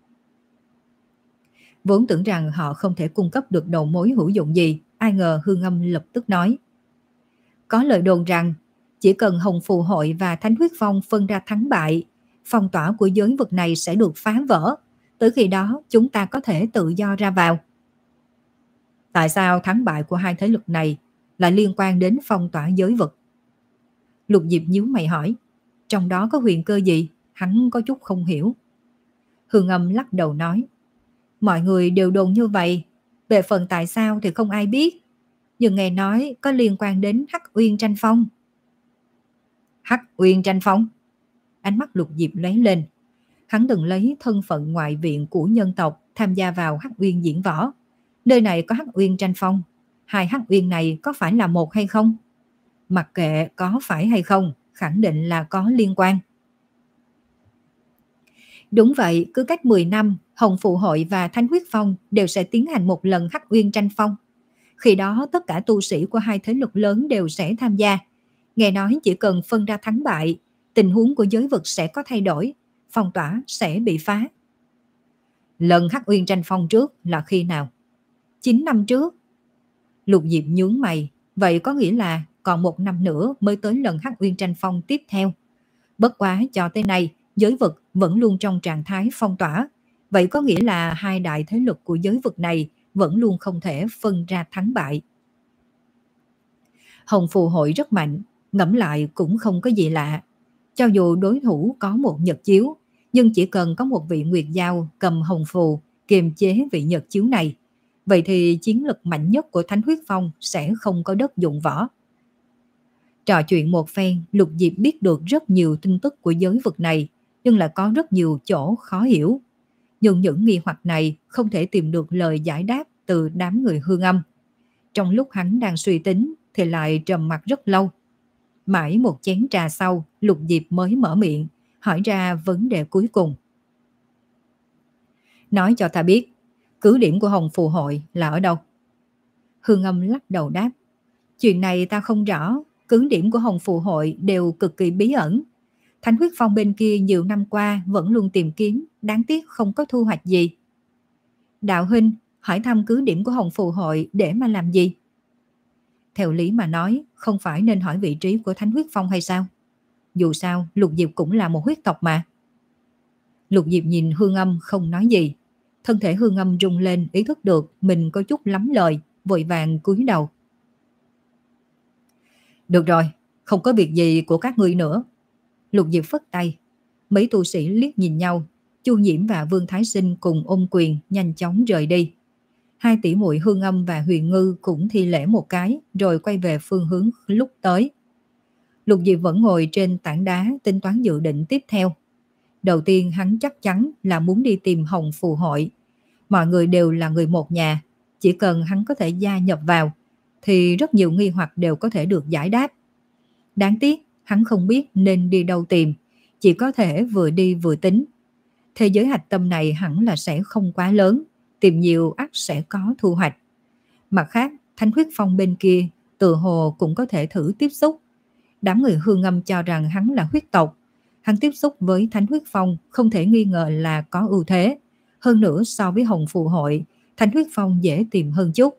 Vốn tưởng rằng họ không thể cung cấp được đầu mối hữu dụng gì, ai ngờ Hương Âm lập tức nói. Có lời đồn rằng chỉ cần Hồng Phù Hội và Thánh Huyết Phong phân ra thắng bại, phong tỏa của giới vực này sẽ được phá vỡ. Tới khi đó chúng ta có thể tự do ra vào. Tại sao thắng bại của hai thế lực này lại liên quan đến phong tỏa giới vực? Lục Diệp nhíu mày hỏi. Trong đó có huyền cơ gì? Hắn có chút không hiểu. Hương Âm lắc đầu nói. Mọi người đều đồn như vậy. Về phần tại sao thì không ai biết. Nhưng nghe nói có liên quan đến Hắc Uyên Tranh Phong. Hắc Uyên Tranh Phong? Ánh mắt Lục Diệp lóe lên. Hắn từng lấy thân phận ngoại viện của nhân tộc tham gia vào Hắc Uyên diễn võ. Nơi này có Hắc Uyên Tranh Phong. Hai Hắc Uyên này có phải là một hay không? Mặc kệ có phải hay không, khẳng định là có liên quan. Đúng vậy, cứ cách mười năm, Hồng Phù Hội và Thanh Huyết Phong đều sẽ tiến hành một lần Hắc Uyên Tranh Phong. Khi đó tất cả tu sĩ của hai thế lực lớn đều sẽ tham gia. Nghe nói chỉ cần phân ra thắng bại, tình huống của giới vực sẽ có thay đổi, phong tỏa sẽ bị phá. Lần Hắc Uyên Tranh Phong trước là khi nào? chín năm trước. Lục Diệp nhướng mày, vậy có nghĩa là còn một năm nữa mới tới lần Hắc Uyên Tranh Phong tiếp theo. Bất quá cho tới nay, giới vực vẫn luôn trong trạng thái phong tỏa. Vậy có nghĩa là hai đại thế lực của giới vực này vẫn luôn không thể phân ra thắng bại. Hồng Phù Hội rất mạnh, ngẫm lại cũng không có gì lạ. Cho dù đối thủ có một Nhật Chiếu, nhưng chỉ cần có một vị Nguyệt Giao cầm Hồng Phù kiềm chế vị Nhật Chiếu này, vậy thì chiến lực mạnh nhất của Thánh Huyết Phong sẽ không có đất dụng võ. Trò chuyện một phen, Lục Diệp biết được rất nhiều tin tức của giới vực này, nhưng là có rất nhiều chỗ khó hiểu. Nhưng những nghi hoặc này không thể tìm được lời giải đáp từ đám người Hương Âm. Trong lúc hắn đang suy tính thì lại trầm mặc rất lâu. Mãi một chén trà sau, Lục Diệp mới mở miệng, hỏi ra vấn đề cuối cùng. Nói cho ta biết, cứ điểm của Hồng Phù Hội là ở đâu? Hương Âm lắc đầu đáp. Chuyện này ta không rõ, cứ điểm của Hồng Phù Hội đều cực kỳ bí ẩn. Thánh Huyết Phong bên kia nhiều năm qua vẫn luôn tìm kiếm, đáng tiếc không có thu hoạch gì. Đạo huynh, hỏi thăm cứ điểm của Hồng Phù Hội để mà làm gì? Theo lý mà nói, không phải nên hỏi vị trí của Thánh Huyết Phong hay sao? Dù sao, Lục Diệp cũng là một huyết tộc mà. Lục Diệp nhìn Hương Âm không nói gì. Thân thể Hương Âm rung lên, ý thức được mình có chút lắm lời, vội vàng cúi đầu. Được rồi, không có việc gì của các ngươi nữa. Lục Diệp phất tay. Mấy tu sĩ liếc nhìn nhau, Chu Nhiễm và Vương Thái Sinh cùng ôm quyền nhanh chóng rời đi. Hai tỷ muội Hương Âm và Huyền Ngư cũng thi lễ một cái rồi quay về phương hướng lúc tới. Lục Diệp vẫn ngồi trên tảng đá tính toán dự định tiếp theo. Đầu tiên hắn chắc chắn là muốn đi tìm Hồng Phù Hội. Mọi người đều là người một nhà, chỉ cần hắn có thể gia nhập vào thì rất nhiều nghi hoặc đều có thể được giải đáp. Đáng tiếc hắn không biết nên đi đâu tìm, chỉ có thể vừa đi vừa tính. Thế giới hạch tâm này hẳn là sẽ không quá lớn, tìm nhiều ắt sẽ có thu hoạch. Mặt khác, Thánh Huyết Phong bên kia tự hồ cũng có thể thử tiếp xúc. Đám người Hương Âm cho rằng hắn là huyết tộc. Hắn tiếp xúc với Thánh Huyết Phong không thể nghi ngờ là có ưu thế. Hơn nữa so với Hồng Phù Hội, Thánh Huyết Phong dễ tìm hơn chút.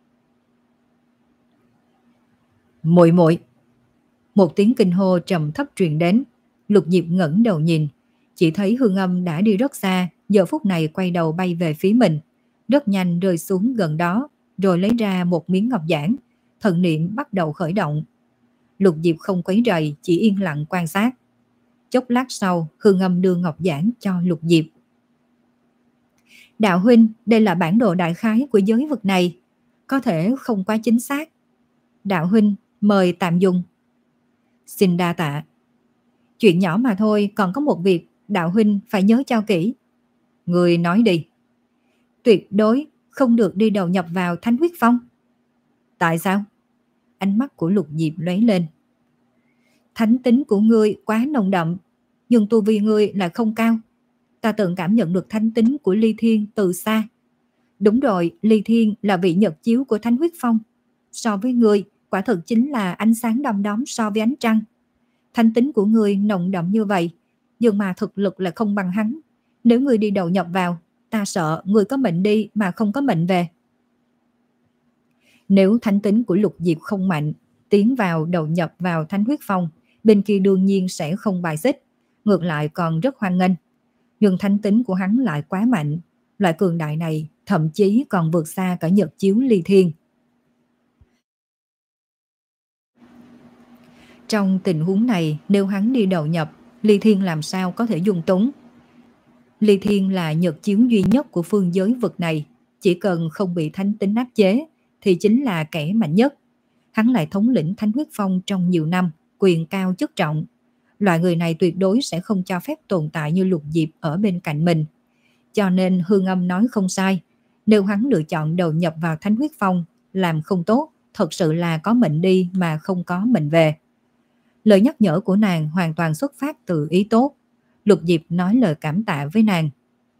Muội muội. Một tiếng kinh hô trầm thấp truyền đến. Lục Diệp ngẩng đầu nhìn, chỉ thấy Hương Âm đã đi rất xa, giờ phút này quay đầu bay về phía mình, rất nhanh rơi xuống gần đó, rồi lấy ra một miếng ngọc giản, thần niệm bắt đầu khởi động. Lục Diệp không quấy rầy, chỉ yên lặng quan sát. Chốc lát sau, Hương Âm đưa ngọc giản cho Lục Diệp. Đạo huynh, đây là bản đồ đại khái của giới vực này, có thể không quá chính xác. Đạo huynh, mời tạm dùng. Xin đa tạ. Chuyện nhỏ mà thôi, còn có một việc đạo huynh phải nhớ cho kỹ. Người nói đi. Tuyệt đối không được đi đầu nhập vào Thánh Huyết Phong. Tại sao? Ánh mắt của Lục Diệp lóe lên. Thánh tính của ngươi quá nồng đậm, nhưng tu vi ngươi là không cao. Ta từng cảm nhận được thánh tính của Ly Thiên từ xa. Đúng rồi, Ly Thiên là vị nhật chiếu của Thánh Huyết Phong. So với ngươi, quả thực chính là ánh sáng đom đóm so với ánh trăng. Thánh tính của ngươi nồng đậm như vậy, nhưng mà thực lực là không bằng hắn. Nếu ngươi đi đầu nhập vào, ta sợ ngươi có mệnh đi mà không có mệnh về. Nếu thánh tính của Lục Diệp không mạnh, tiến vào đầu nhập vào Thánh Huyết Phong, bên kia đương nhiên sẽ không bài xích, ngược lại còn rất hoan nghênh. Nhưng thánh tính của hắn lại quá mạnh, loại cường đại này thậm chí còn vượt xa cả nhật chiếu Ly Thiên. Trong tình huống này, nếu hắn đi đầu nhập, Ly Thiên làm sao có thể dung túng? Ly Thiên là nhật chiếu duy nhất của phương giới vực này, chỉ cần không bị thánh tính áp chế thì chính là kẻ mạnh nhất. Hắn lại thống lĩnh Thánh Huyết Phong trong nhiều năm, quyền cao chức trọng. Loại người này tuyệt đối sẽ không cho phép tồn tại như Lục Diệp ở bên cạnh mình. Cho nên Hương Âm nói không sai, nếu hắn lựa chọn đầu nhập vào Thánh Huyết Phong, làm không tốt, thật sự là có mệnh đi mà không có mệnh về. Lời nhắc nhở của nàng hoàn toàn xuất phát từ ý tốt. Lục Diệp nói lời cảm tạ với nàng.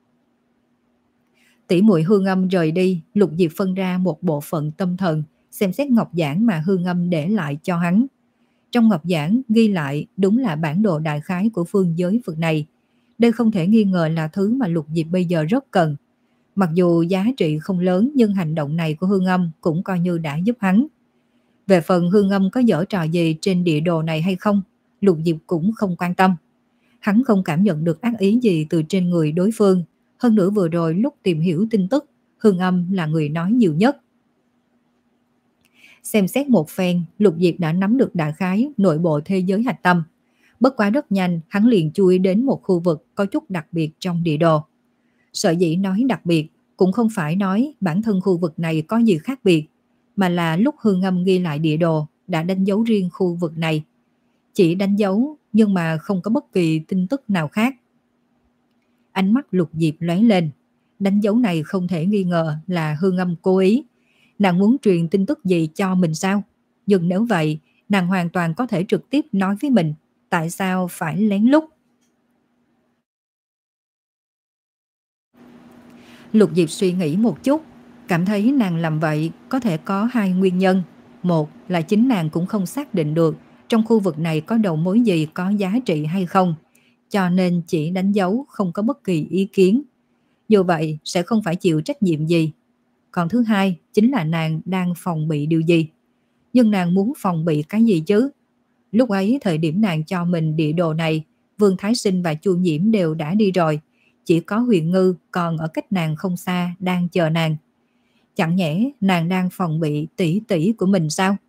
Tỷ muội Hương Âm rời đi, Lục Diệp phân ra một bộ phận tâm thần, xem xét ngọc giản mà Hương Âm để lại cho hắn. Trong ngọc giản ghi lại đúng là bản đồ đại khái của phương giới vực này. Đây không thể nghi ngờ là thứ mà Lục Diệp bây giờ rất cần. Mặc dù giá trị không lớn nhưng hành động này của Hương Âm cũng coi như đã giúp hắn. Về phần Hương Âm có giở trò gì trên địa đồ này hay không, Lục Diệp cũng không quan tâm. Hắn không cảm nhận được ác ý gì từ trên người đối phương. Hơn nữa vừa rồi lúc tìm hiểu tin tức, Hương Âm là người nói nhiều nhất. Xem xét một phen, Lục Diệp đã nắm được đại khái nội bộ thế giới hạch tâm. Bất quá rất nhanh, hắn liền chui đến một khu vực có chút đặc biệt trong địa đồ. Sở dĩ nói đặc biệt, cũng không phải nói bản thân khu vực này có gì khác biệt, mà là lúc Hương Âm ghi lại địa đồ đã đánh dấu riêng khu vực này. Chỉ đánh dấu nhưng mà không có bất kỳ tin tức nào khác. Ánh mắt Lục Diệp lóe lên, đánh dấu này không thể nghi ngờ là Hương Âm cố ý. Nàng muốn truyền tin tức gì cho mình sao? Nhưng nếu vậy, nàng hoàn toàn có thể trực tiếp nói với mình, tại sao phải lén lút? Lục Diệp suy nghĩ một chút, cảm thấy nàng làm vậy có thể có hai nguyên nhân. Một là chính nàng cũng không xác định được trong khu vực này có đầu mối gì có giá trị hay không, cho nên chỉ đánh dấu không có bất kỳ ý kiến. Dù vậy sẽ không phải chịu trách nhiệm gì. Còn thứ hai chính là nàng đang phòng bị điều gì. nhưng nàng muốn phòng bị cái gì chứ? Lúc ấy thời điểm nàng cho mình địa đồ này, Vương Thái Sinh và Chu Nhiễm đều đã đi rồi, chỉ có Huyền Ngư còn ở cách nàng không xa đang chờ nàng. Chẳng nhẽ nàng đang phòng bị tỷ tỷ của mình sao?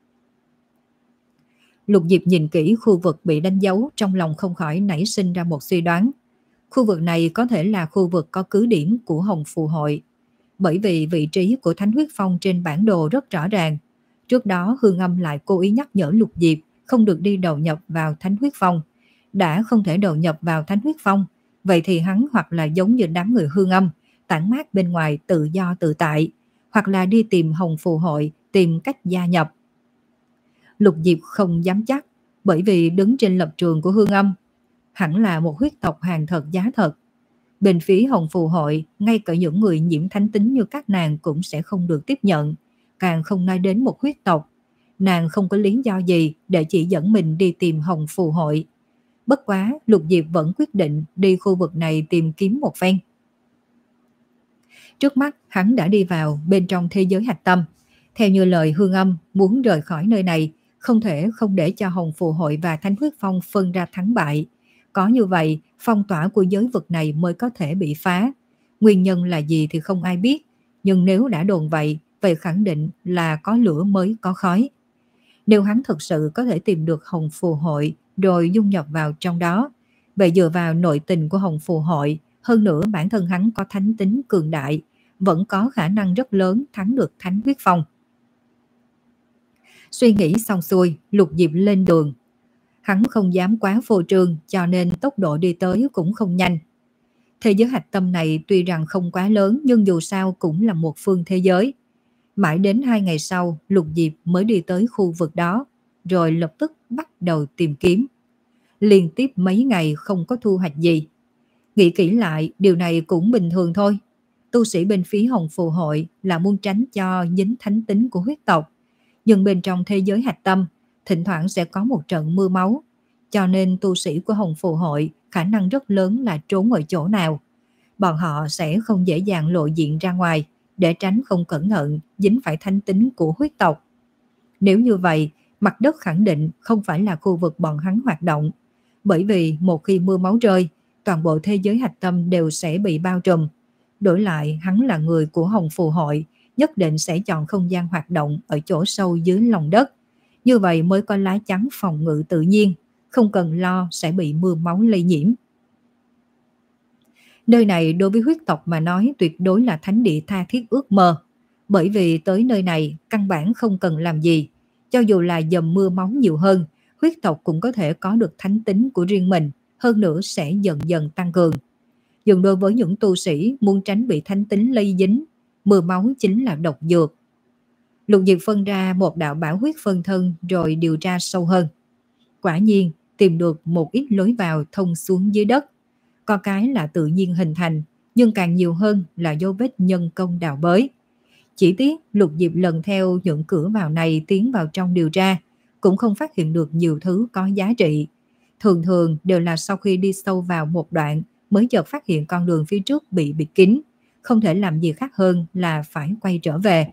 Lục Diệp nhìn kỹ khu vực bị đánh dấu, trong lòng không khỏi nảy sinh ra một suy đoán. Khu vực này có thể là khu vực có cứ điểm của Hồng Phù Hội, bởi vì vị trí của Thánh Huyết Phong trên bản đồ rất rõ ràng. Trước đó Hương Âm lại cố ý nhắc nhở Lục Diệp không được đi đầu nhập vào Thánh Huyết Phong. Đã không thể đầu nhập vào Thánh Huyết Phong, vậy thì hắn hoặc là giống như đám người Hương Âm, tản mát bên ngoài tự do tự tại, hoặc là đi tìm Hồng Phù Hội, tìm cách gia nhập. Lục Diệp không dám chắc, bởi vì đứng trên lập trường của Hương Âm, hẳn là một huyết tộc hàng thật giá thật. Bên phía Hồng Phù Hội, ngay cả những người nhiễm thánh tính như các nàng cũng sẽ không được tiếp nhận, càng không nói đến một huyết tộc. Nàng không có lý do gì để chỉ dẫn mình đi tìm Hồng Phù Hội. Bất quá, Lục Diệp vẫn quyết định đi khu vực này tìm kiếm một phen. Trước mắt, hắn đã đi vào bên trong thế giới hạch tâm. Theo như lời Hương Âm, muốn rời khỏi nơi này, không thể không để cho Hồng Phù Hội và Thánh Huyết Phong phân ra thắng bại. Có như vậy, phong tỏa của giới vực này mới có thể bị phá. Nguyên nhân là gì thì không ai biết, nhưng nếu đã đồn vậy, vậy khẳng định là có lửa mới có khói. Nếu hắn thực sự có thể tìm được Hồng Phù Hội rồi dung nhập vào trong đó, vậy dựa vào nội tình của Hồng Phù Hội, hơn nữa bản thân hắn có thánh tính cường đại, vẫn có khả năng rất lớn thắng được Thánh Huyết Phong. Suy nghĩ xong xuôi, Lục Diệp lên đường. Hắn không dám quá phô trương, cho nên tốc độ đi tới cũng không nhanh. Thế giới hạch tâm này tuy rằng không quá lớn, nhưng dù sao cũng là một phương thế giới. Mãi đến hai ngày sau, Lục Diệp mới đi tới khu vực đó, rồi lập tức bắt đầu tìm kiếm. Liên tiếp mấy ngày không có thu hoạch gì. Nghĩ kỹ lại, điều này cũng bình thường thôi. Tu sĩ bên phía Hồng Phù Hội là muốn tránh cho dính thánh tính của huyết tộc. Nhưng bên trong thế giới hạch tâm, thỉnh thoảng sẽ có một trận mưa máu. Cho nên tu sĩ của Hồng Phù Hội khả năng rất lớn là trốn ở chỗ nào. Bọn họ sẽ không dễ dàng lộ diện ra ngoài, để tránh không cẩn thận dính phải thánh tính của huyết tộc. Nếu như vậy, mặt đất khẳng định không phải là khu vực bọn hắn hoạt động. Bởi vì một khi mưa máu rơi, toàn bộ thế giới hạch tâm đều sẽ bị bao trùm. Đổi lại, hắn là người của Hồng Phù Hội, nhất định sẽ chọn không gian hoạt động ở chỗ sâu dưới lòng đất. Như vậy mới có lá chắn phòng ngự tự nhiên, không cần lo sẽ bị mưa máu lây nhiễm. Nơi này đối với huyết tộc mà nói tuyệt đối là thánh địa tha thiết ước mơ. Bởi vì tới nơi này căn bản không cần làm gì. Cho dù là dầm mưa máu nhiều hơn, huyết tộc cũng có thể có được thánh tính của riêng mình, hơn nữa sẽ dần dần tăng cường. Dường đối với những tu sĩ muốn tránh bị thánh tính lây dính, mưa máu chính là độc dược. Lục Diệp phân ra một đạo bảo huyết phân thân rồi điều tra sâu hơn. Quả nhiên tìm được một ít lối vào thông xuống dưới đất. Có cái là tự nhiên hình thành, nhưng càng nhiều hơn là dấu vết nhân công đào bới. Chỉ tiếc Lục Diệp lần theo những cửa vào này tiến vào trong điều tra, cũng không phát hiện được nhiều thứ có giá trị. Thường thường đều là sau khi đi sâu vào một đoạn mới chợt phát hiện con đường phía trước bị bịt kín, không thể làm gì khác hơn là phải quay trở về.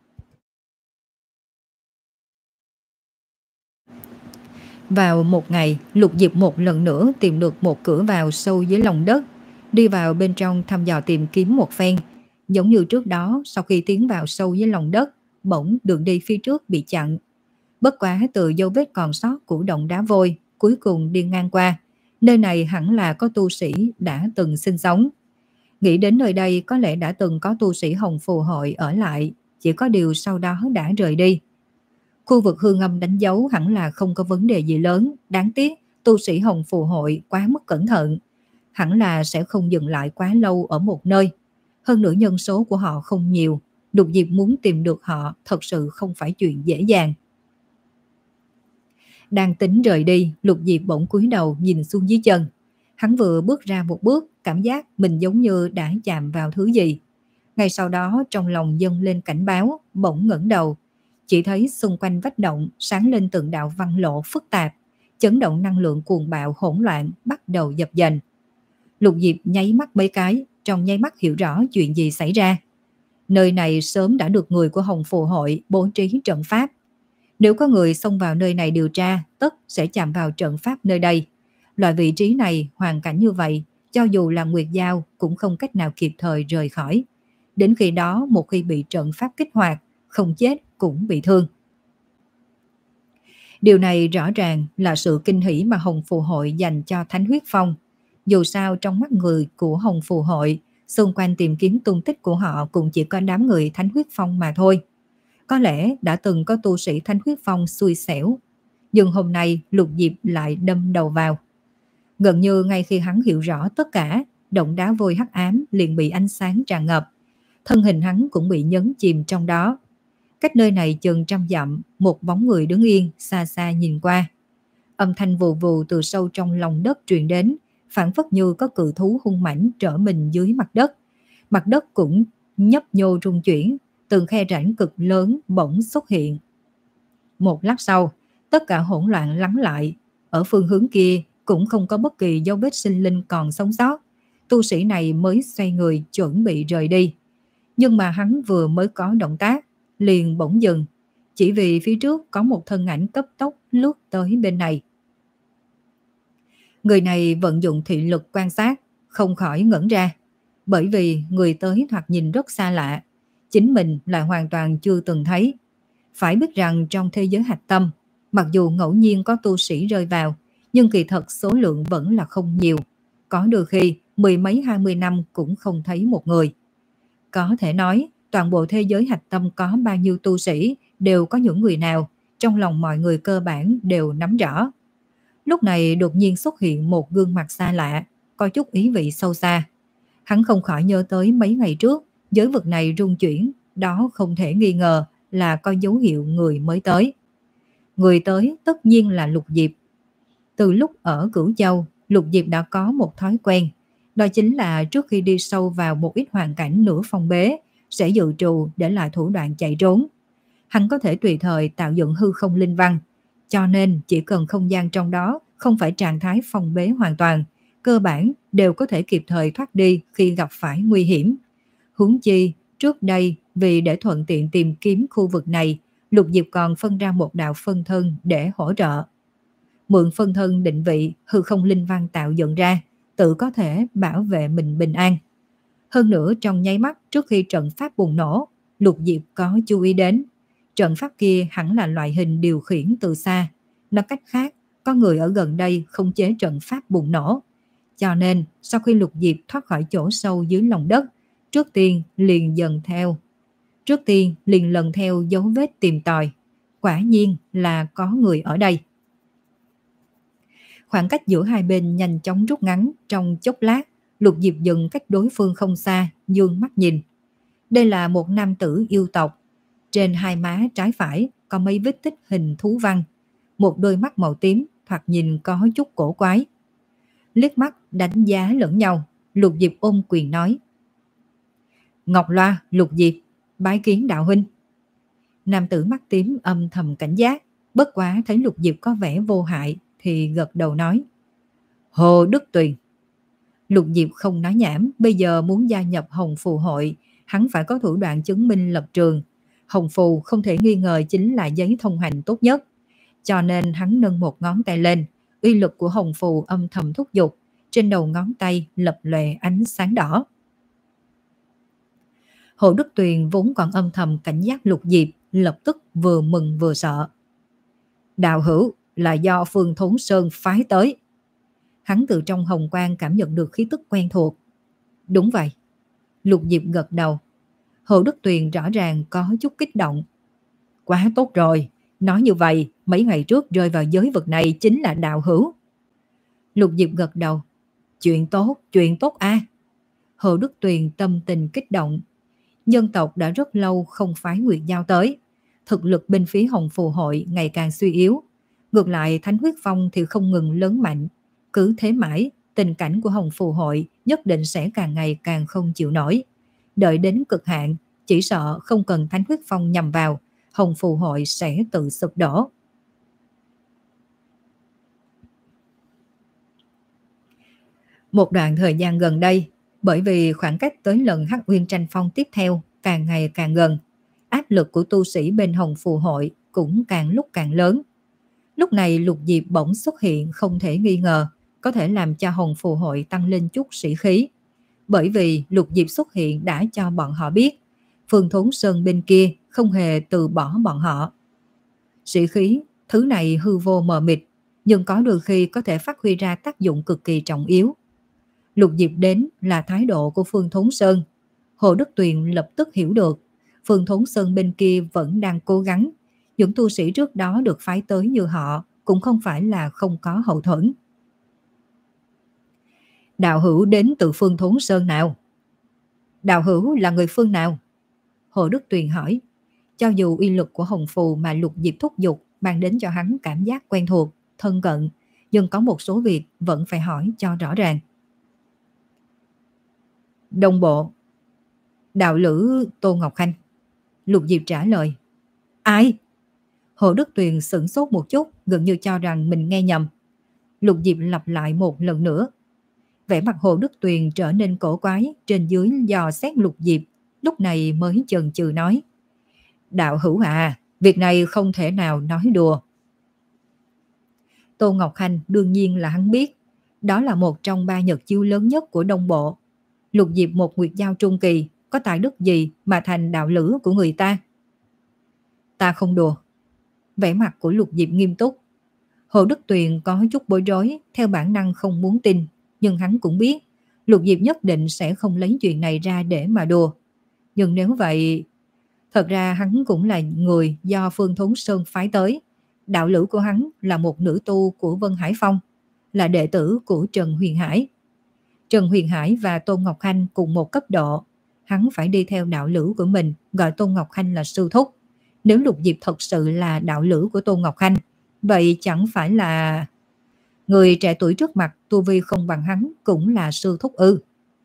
Vào một ngày, Lục Diệp một lần nữa tìm được một cửa vào sâu dưới lòng đất, đi vào bên trong thăm dò tìm kiếm một phen. Giống như trước đó, sau khi tiến vào sâu dưới lòng đất, bỗng đường đi phía trước bị chặn. Bất quá từ dấu vết còn sót của động đá vôi, cuối cùng đi ngang qua. Nơi này hẳn là có tu sĩ đã từng sinh sống. Nghĩ đến nơi đây có lẽ đã từng có tu sĩ Hồng Phù Hội ở lại, chỉ có điều sau đó đã rời đi. Khu vực Hương Âm đánh dấu hẳn là không có vấn đề gì lớn, đáng tiếc tu sĩ Hồng Phù Hội quá mất cẩn thận. Hẳn là sẽ không dừng lại quá lâu ở một nơi. Hơn nữa nhân số của họ không nhiều, Lục Diệp muốn tìm được họ thật sự không phải chuyện dễ dàng. Đang tính rời đi, Lục Diệp bỗng cúi đầu nhìn xuống dưới chân. Hắn vừa bước ra một bước, cảm giác mình giống như đã chạm vào thứ gì. Ngay sau đó trong lòng dâng lên cảnh báo, bỗng ngẩng đầu. Chỉ thấy xung quanh vách động sáng lên từng đạo văn lộ phức tạp, chấn động năng lượng cuồng bạo hỗn loạn bắt đầu dập dềnh. Lục Diệp nháy mắt mấy cái, trong nháy mắt hiểu rõ chuyện gì xảy ra. Nơi này sớm đã được người của Hồng Phù Hội bố trí trận pháp. Nếu có người xông vào nơi này điều tra, tất sẽ chạm vào trận pháp nơi đây. Loại vị trí này, hoàn cảnh như vậy, cho dù là Nguyệt Giao cũng không cách nào kịp thời rời khỏi. Đến khi đó, một khi bị trận pháp kích hoạt, không chết cũng bị thương. Điều này rõ ràng là sự kinh hỉ mà Hồng Phù Hội dành cho Thánh Huyết Phong. Dù sao trong mắt người của Hồng Phù Hội, xung quanh tìm kiếm tung tích của họ cũng chỉ có đám người Thánh Huyết Phong mà thôi. Có lẽ đã từng có tu sĩ Thánh Huyết Phong xui xẻo, nhưng hôm nay Lục Diệp lại đâm đầu vào. Gần như ngay khi hắn hiểu rõ tất cả, động đá vôi hắc ám liền bị ánh sáng tràn ngập. Thân hình hắn cũng bị nhấn chìm trong đó. Cách nơi này chừng trăm dặm, một bóng người đứng yên, xa xa nhìn qua. Âm thanh vù vù từ sâu trong lòng đất truyền đến, phảng phất như có cự thú hung mãnh trở mình dưới mặt đất. Mặt đất cũng nhấp nhô rung chuyển, từng khe rãnh cực lớn bỗng xuất hiện. Một lát sau, tất cả hỗn loạn lắng lại. Ở phương hướng kia cũng không có bất kỳ dấu vết sinh linh còn sống sót. Tu sĩ này mới xoay người chuẩn bị rời đi. Nhưng mà hắn vừa mới có động tác, liền bỗng dừng, chỉ vì phía trước có một thân ảnh cấp tốc lướt tới bên này. Người này vận dụng thị lực quan sát, không khỏi ngẩn ra, bởi vì người tới thoạt nhìn rất xa lạ, chính mình lại hoàn toàn chưa từng thấy. Phải biết rằng trong thế giới hạch tâm, mặc dù ngẫu nhiên có tu sĩ rơi vào, nhưng kỳ thật số lượng vẫn là không nhiều. Có đôi khi mười mấy hai mươi năm cũng không thấy một người. Có thể nói, toàn bộ thế giới hạch tâm có bao nhiêu tu sĩ, đều có những người nào, trong lòng mọi người cơ bản đều nắm rõ. Lúc này đột nhiên xuất hiện một gương mặt xa lạ, có chút ý vị sâu xa. Hắn không khỏi nhớ tới mấy ngày trước, giới vực này rung chuyển, đó không thể nghi ngờ là có dấu hiệu người mới tới. Người tới tất nhiên là Lục Diệp. Từ lúc ở Cửu Châu, Lục Diệp đã có một thói quen, đó chính là trước khi đi sâu vào một ít hoàn cảnh nửa phong bế, sẽ dự trù để lại thủ đoạn chạy trốn. Hắn có thể tùy thời tạo dựng hư không linh văn, cho nên chỉ cần không gian trong đó không phải trạng thái phong bế hoàn toàn, cơ bản đều có thể kịp thời thoát đi khi gặp phải nguy hiểm. Huống chi, trước đây vì để thuận tiện tìm kiếm khu vực này, Lục Diệp còn phân ra một đạo phân thân để hỗ trợ. Mượn phân thân định vị hư không linh văn tạo dựng ra, tự có thể bảo vệ mình bình an. Hơn nữa trong nháy mắt trước khi trận pháp bùng nổ, Lục Diệp có chú ý đến. Trận pháp kia hẳn là loại hình điều khiển từ xa. Nói cách khác, có người ở gần đây khống chế trận pháp bùng nổ. Cho nên, sau khi Lục Diệp thoát khỏi chỗ sâu dưới lòng đất, trước tiên liền dần theo. Trước tiên liền lần theo dấu vết tìm tòi. Quả nhiên là có người ở đây. Khoảng cách giữa hai bên nhanh chóng rút ngắn trong chốc lát, Lục Diệp dừng cách đối phương không xa, dương mắt nhìn. Đây là một nam tử yêu tộc. Trên hai má trái phải có mấy vết tích hình thú văn. Một đôi mắt màu tím thoạt nhìn có chút cổ quái. Liếc mắt đánh giá lẫn nhau, Lục Diệp ôm quyền nói: Ngọc Loa, Lục Diệp, bái kiến đạo huynh. Nam tử mắt tím âm thầm cảnh giác, bất quá thấy Lục Diệp có vẻ vô hại thì gật đầu nói: Hồ Đức Tuyền. Lục Diệp không nói nhảm, bây giờ muốn gia nhập Hồng Phù Hội, hắn phải có thủ đoạn chứng minh lập trường. Hồng Phù không thể nghi ngờ chính là giấy thông hành tốt nhất. Cho nên hắn nâng một ngón tay lên, uy lực của Hồng Phù âm thầm thúc giục, trên đầu ngón tay lập lòe ánh sáng đỏ. Hồ Đức Tuyền vốn còn âm thầm cảnh giác Lục Diệp, lập tức vừa mừng vừa sợ. Đạo hữu là do Phương Thốn Sơn phái tới. Hắn từ trong hồng quang cảm nhận được khí tức quen thuộc. Đúng vậy. Lục Diệp gật đầu. Hồ Đức Tuyền rõ ràng có chút kích động. Quá tốt rồi, nói như vậy mấy ngày trước rơi vào giới vực này chính là đạo hữu. Lục Diệp gật đầu. Chuyện tốt, chuyện tốt a. À. Hồ Đức Tuyền tâm tình kích động. Nhân tộc đã rất lâu không phái Nguyệt Giao tới. Thực lực bên phía Hồng Phù Hội ngày càng suy yếu. Ngược lại Thánh Huyết Phong thì không ngừng lớn mạnh. Cứ thế mãi, tình cảnh của Hồng Phù Hội nhất định sẽ càng ngày càng không chịu nổi. Đợi đến cực hạn, chỉ sợ không cần Thánh Huyết Phong nhằm vào, Hồng Phù Hội sẽ tự sụp đổ. Một đoạn thời gian gần đây, bởi vì khoảng cách tới lần Hắc Uyên tranh phong tiếp theo càng ngày càng gần, áp lực của tu sĩ bên Hồng Phù Hội cũng càng lúc càng lớn. Lúc này Lục Diệp bỗng xuất hiện không thể nghi ngờ, có thể làm cho Hồng Phù Hội tăng lên chút sĩ khí. Bởi vì Lục Diệp xuất hiện đã cho bọn họ biết, Phương Thốn Sơn bên kia không hề từ bỏ bọn họ. Sĩ khí, thứ này hư vô mờ mịt, nhưng có đôi khi có thể phát huy ra tác dụng cực kỳ trọng yếu. Lục Diệp đến là thái độ của Phương Thốn Sơn. Hồ Đức Tuyền lập tức hiểu được, Phương Thốn Sơn bên kia vẫn đang cố gắng. Những tu sĩ trước đó được phái tới như họ cũng không phải là không có hậu thuẫn. Đạo hữu đến từ Phương Thốn Sơn nào? Đạo hữu là người phương nào? Hồ Đức Tuyền hỏi. Cho dù uy lực của hồng phù mà Lục Diệp thúc giục mang đến cho hắn cảm giác quen thuộc, thân cận, nhưng có một số việc vẫn phải hỏi cho rõ ràng. Đông Bộ. Đạo lữ Tô Ngọc Khanh. Lục Diệp trả lời. Ai? Hồ Đức Tuyền sửng sốt một chút, gần như cho rằng mình nghe nhầm. Lục Diệp lặp lại một lần nữa. Vẻ mặt Hồ Đức Tuyền trở nên cổ quái, trên dưới dò xét Lục Diệp, lúc này mới chần chừ nói. Đạo hữu à, việc này không thể nào nói đùa. Tô Ngọc Khanh đương nhiên là hắn biết, đó là một trong ba nhật chiêu lớn nhất của Đông Bộ. Lục Diệp một nguyệt giao trung kỳ, có tài đức gì mà thành đạo lữ của người ta? Ta không đùa. Vẻ mặt của Lục Diệp nghiêm túc. Hồ Đức Tuyền có chút bối rối, theo bản năng không muốn tin, nhưng hắn cũng biết Lục Diệp nhất định sẽ không lấy chuyện này ra để mà đùa. Nhưng nếu vậy, thật ra hắn cũng là người do Phương Thốn Sơn phái tới. Đạo lữ của hắn là một nữ tu của Vân Hải Phong, là đệ tử của Trần Huyền Hải. Trần Huyền Hải và Tôn Ngọc Khanh cùng một cấp độ, hắn phải đi theo đạo lữ của mình, gọi Tôn Ngọc Khanh là sư thúc. Nếu Lục Diệp thật sự là đạo lữ của Tôn Ngọc Khanh, vậy chẳng phải là người trẻ tuổi trước mặt tu vi không bằng hắn cũng là sư thúc ư?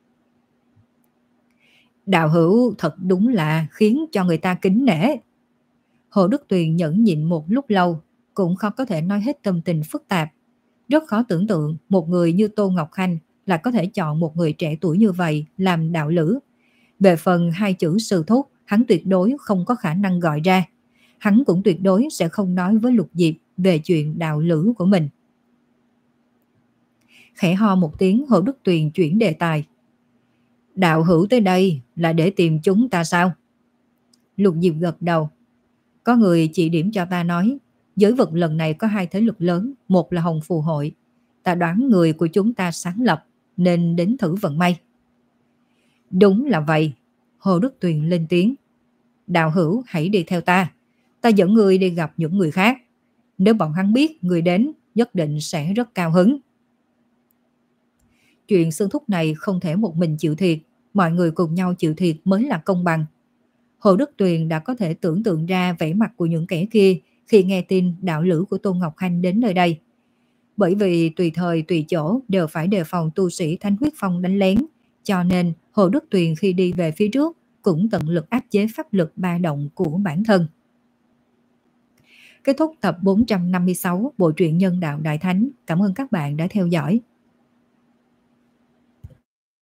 Đạo hữu thật đúng là khiến cho người ta kính nể. Hồ Đức Tuyền nhẫn nhịn một lúc lâu, cũng khó có thể nói hết tâm tình phức tạp. Rất khó tưởng tượng một người như Tô Ngọc Khanh là có thể chọn một người trẻ tuổi như vậy làm đạo lữ. Về phần hai chữ sư thúc, hắn tuyệt đối không có khả năng gọi ra. Hắn cũng tuyệt đối sẽ không nói với Lục Diệp về chuyện đạo lữ của mình. Khẽ ho một tiếng, Hồ Đức Tuyền chuyển đề tài. Đạo hữu tới đây là để tìm chúng ta sao? Lục Diệp gật đầu. Có người chỉ điểm cho ta nói, giới vực lần này có hai thế lực lớn, một là Hồng Phù Hội. Ta đoán người của chúng ta sáng lập, nên đến thử vận may. Đúng là vậy. Hồ Đức Tuyền lên tiếng. Đạo hữu hãy đi theo ta. Ta dẫn người đi gặp những người khác. Nếu bọn hắn biết người đến, nhất định sẽ rất cao hứng. Chuyện xương thúc này không thể một mình chịu thiệt, mọi người cùng nhau chịu thiệt mới là công bằng. Hồ Đức Tuyền đã có thể tưởng tượng ra vẻ mặt của những kẻ kia khi nghe tin đạo lữ của Tôn Ngọc Khanh đến nơi đây. Bởi vì tùy thời tùy chỗ đều phải đề phòng tu sĩ Thánh Huyết Phong đánh lén, cho nên Hồ Đức Tuyền khi đi về phía trước cũng tận lực áp chế pháp lực ba động của bản thân. Kết thúc tập bốn trăm năm mươi sáu Bộ truyện Nhân Đạo Đại Thánh. Cảm ơn các bạn đã theo dõi.